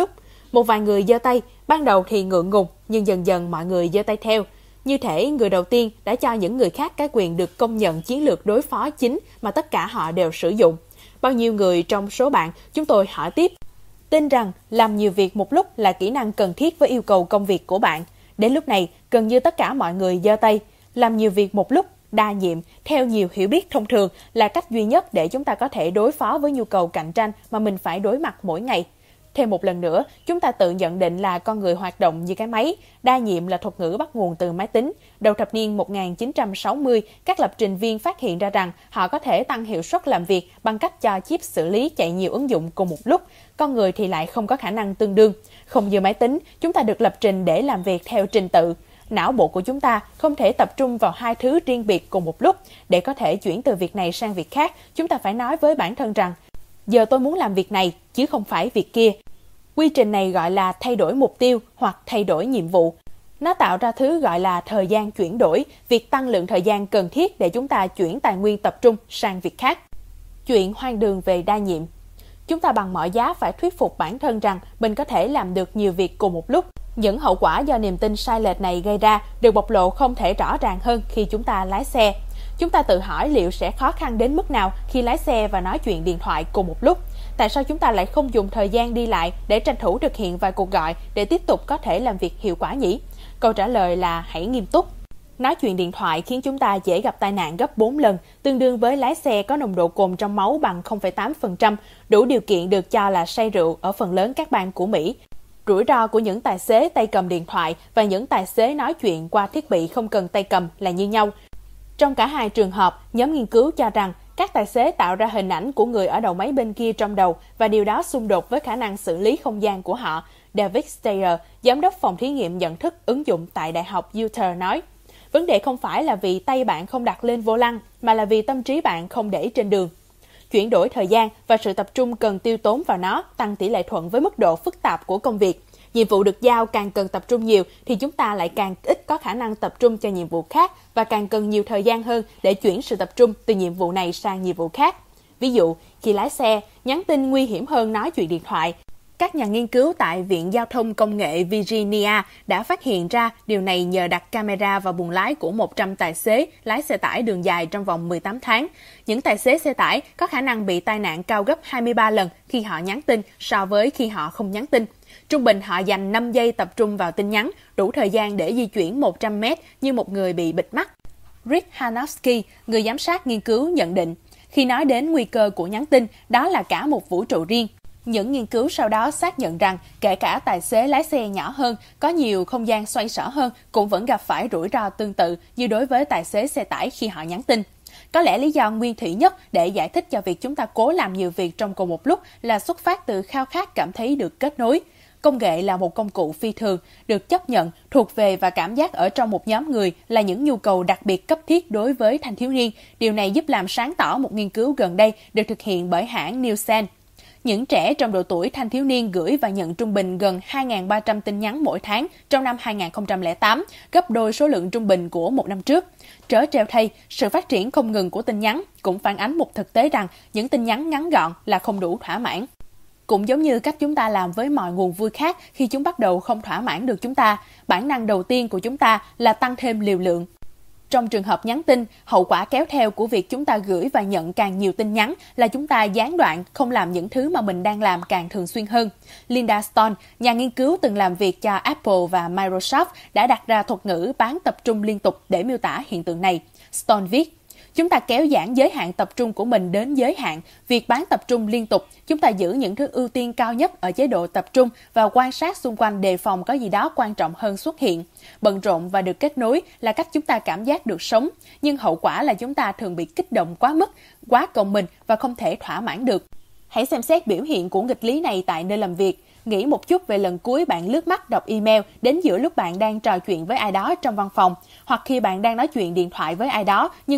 Một vài người giơ tay, ban đầu thì ngượng ngùng, nhưng dần dần mọi người giơ tay theo. Như thể người đầu tiên đã cho những người khác cái quyền được công nhận chiến lược đối phó chính mà tất cả họ đều sử dụng. Bao nhiêu người trong số bạn, chúng tôi hỏi tiếp, tin rằng làm nhiều việc một lúc là kỹ năng cần thiết với yêu cầu công việc của bạn. Đến lúc này, gần như tất cả mọi người giơ tay. Làm nhiều việc một lúc, đa nhiệm, theo nhiều hiểu biết thông thường là cách duy nhất để chúng ta có thể đối phó với nhu cầu cạnh tranh mà mình phải đối mặt mỗi ngày. Thêm một lần nữa, chúng ta tự nhận định là con người hoạt động như cái máy. Đa nhiệm là thuật ngữ bắt nguồn từ máy tính. Đầu thập niên một nghìn chín trăm sáu mươi, các lập trình viên phát hiện ra rằng họ có thể tăng hiệu suất làm việc bằng cách cho chip xử lý chạy nhiều ứng dụng cùng một lúc. Con người thì lại không có khả năng tương đương. Không như máy tính, chúng ta được lập trình để làm việc theo trình tự. Não bộ của chúng ta không thể tập trung vào hai thứ riêng biệt cùng một lúc. Để có thể chuyển từ việc này sang việc khác, chúng ta phải nói với bản thân rằng giờ tôi muốn làm việc này, chứ không phải việc kia. Quy trình này gọi là thay đổi mục tiêu hoặc thay đổi nhiệm vụ. Nó tạo ra thứ gọi là thời gian chuyển đổi, việc tăng lượng thời gian cần thiết để chúng ta chuyển tài nguyên tập trung sang việc khác. Chuyện hoang đường về đa nhiệm. Chúng ta bằng mọi giá phải thuyết phục bản thân rằng mình có thể làm được nhiều việc cùng một lúc. Những hậu quả do niềm tin sai lệch này gây ra được bộc lộ không thể rõ ràng hơn khi chúng ta lái xe. Chúng ta tự hỏi liệu sẽ khó khăn đến mức nào khi lái xe và nói chuyện điện thoại cùng một lúc. Tại sao chúng ta lại không dùng thời gian đi lại để tranh thủ thực hiện vài cuộc gọi để tiếp tục có thể làm việc hiệu quả nhỉ? Câu trả lời là hãy nghiêm túc. Nói chuyện điện thoại khiến chúng ta dễ gặp tai nạn gấp bốn lần, tương đương với lái xe có nồng độ cồn trong máu bằng không phẩy tám phần trăm, đủ điều kiện được cho là say rượu ở phần lớn các bang của Mỹ. Rủi ro của những tài xế tay cầm điện thoại và những tài xế nói chuyện qua thiết bị không cần tay cầm là như nhau. Trong cả hai trường hợp, nhóm nghiên cứu cho rằng các tài xế tạo ra hình ảnh của người ở đầu máy bên kia trong đầu và điều đó xung đột với khả năng xử lý không gian của họ. David Steyer, giám đốc phòng thí nghiệm nhận thức ứng dụng tại Đại học Utah nói, vấn đề không phải là vì tay bạn không đặt lên vô lăng, mà là vì tâm trí bạn không để trên đường. Chuyển đổi thời gian và sự tập trung cần tiêu tốn vào nó tăng tỷ lệ thuận với mức độ phức tạp của công việc. Nhiệm vụ được giao càng cần tập trung nhiều thì chúng ta lại càng ít có khả năng tập trung cho nhiệm vụ khác và càng cần nhiều thời gian hơn để chuyển sự tập trung từ nhiệm vụ này sang nhiệm vụ khác. Ví dụ, khi lái xe, nhắn tin nguy hiểm hơn nói chuyện điện thoại. Các nhà nghiên cứu tại Viện Giao thông Công nghệ Virginia đã phát hiện ra điều này nhờ đặt camera vào buồng lái của một trăm tài xế lái xe tải đường dài trong vòng mười tám tháng. Những tài xế xe tải có khả năng bị tai nạn cao gấp hai mươi ba lần khi họ nhắn tin so với khi họ không nhắn tin. Trung bình họ dành năm giây tập trung vào tin nhắn, đủ thời gian để di chuyển một trăm mét như một người bị bịt mắt. Rick Hanowski, người giám sát nghiên cứu nhận định, khi nói đến nguy cơ của nhắn tin, đó là cả một vũ trụ riêng. Những nghiên cứu sau đó xác nhận rằng kể cả tài xế lái xe nhỏ hơn, có nhiều không gian xoay sở hơn, cũng vẫn gặp phải rủi ro tương tự như đối với tài xế xe tải khi họ nhắn tin. Có lẽ lý do nguyên thủy nhất để giải thích cho việc chúng ta cố làm nhiều việc trong cùng một lúc là xuất phát từ khao khát cảm thấy được kết nối. Công nghệ là một công cụ phi thường, được chấp nhận, thuộc về và cảm giác ở trong một nhóm người là những nhu cầu đặc biệt cấp thiết đối với thanh thiếu niên. Điều này giúp làm sáng tỏ một nghiên cứu gần đây được thực hiện bởi hãng Nielsen. Những trẻ trong độ tuổi thanh thiếu niên gửi và nhận trung bình gần hai nghìn ba trăm tin nhắn mỗi tháng trong năm hai nghìn không trăm lẻ tám, gấp đôi số lượng trung bình của một năm trước. Trớ trêu thay, sự phát triển không ngừng của tin nhắn cũng phản ánh một thực tế rằng những tin nhắn ngắn gọn là không đủ thỏa mãn. Cũng giống như cách chúng ta làm với mọi nguồn vui khác khi chúng bắt đầu không thỏa mãn được chúng ta, bản năng đầu tiên của chúng ta là tăng thêm liều lượng. Trong trường hợp nhắn tin, hậu quả kéo theo của việc chúng ta gửi và nhận càng nhiều tin nhắn là chúng ta gián đoạn, không làm những thứ mà mình đang làm càng thường xuyên hơn. Linda Stone, nhà nghiên cứu từng làm việc cho Apple và Microsoft, đã đặt ra thuật ngữ bán tập trung liên tục để miêu tả hiện tượng này. Stone viết, chúng ta kéo giãn giới hạn tập trung của mình đến giới hạn. Việc bán tập trung liên tục, chúng ta giữ những thứ ưu tiên cao nhất ở chế độ tập trung và quan sát xung quanh đề phòng có gì đó quan trọng hơn xuất hiện. Bận rộn và được kết nối là cách chúng ta cảm giác được sống, nhưng hậu quả là chúng ta thường bị kích động quá mức, quá cộng mình và không thể thỏa mãn được. Hãy xem xét biểu hiện của nghịch lý này tại nơi làm việc. Nghĩ một chút về lần cuối bạn lướt mắt đọc email đến giữa lúc bạn đang trò chuyện với ai đó trong văn phòng, hoặc khi bạn đang nói chuyện điện thoại với ai đó nhưng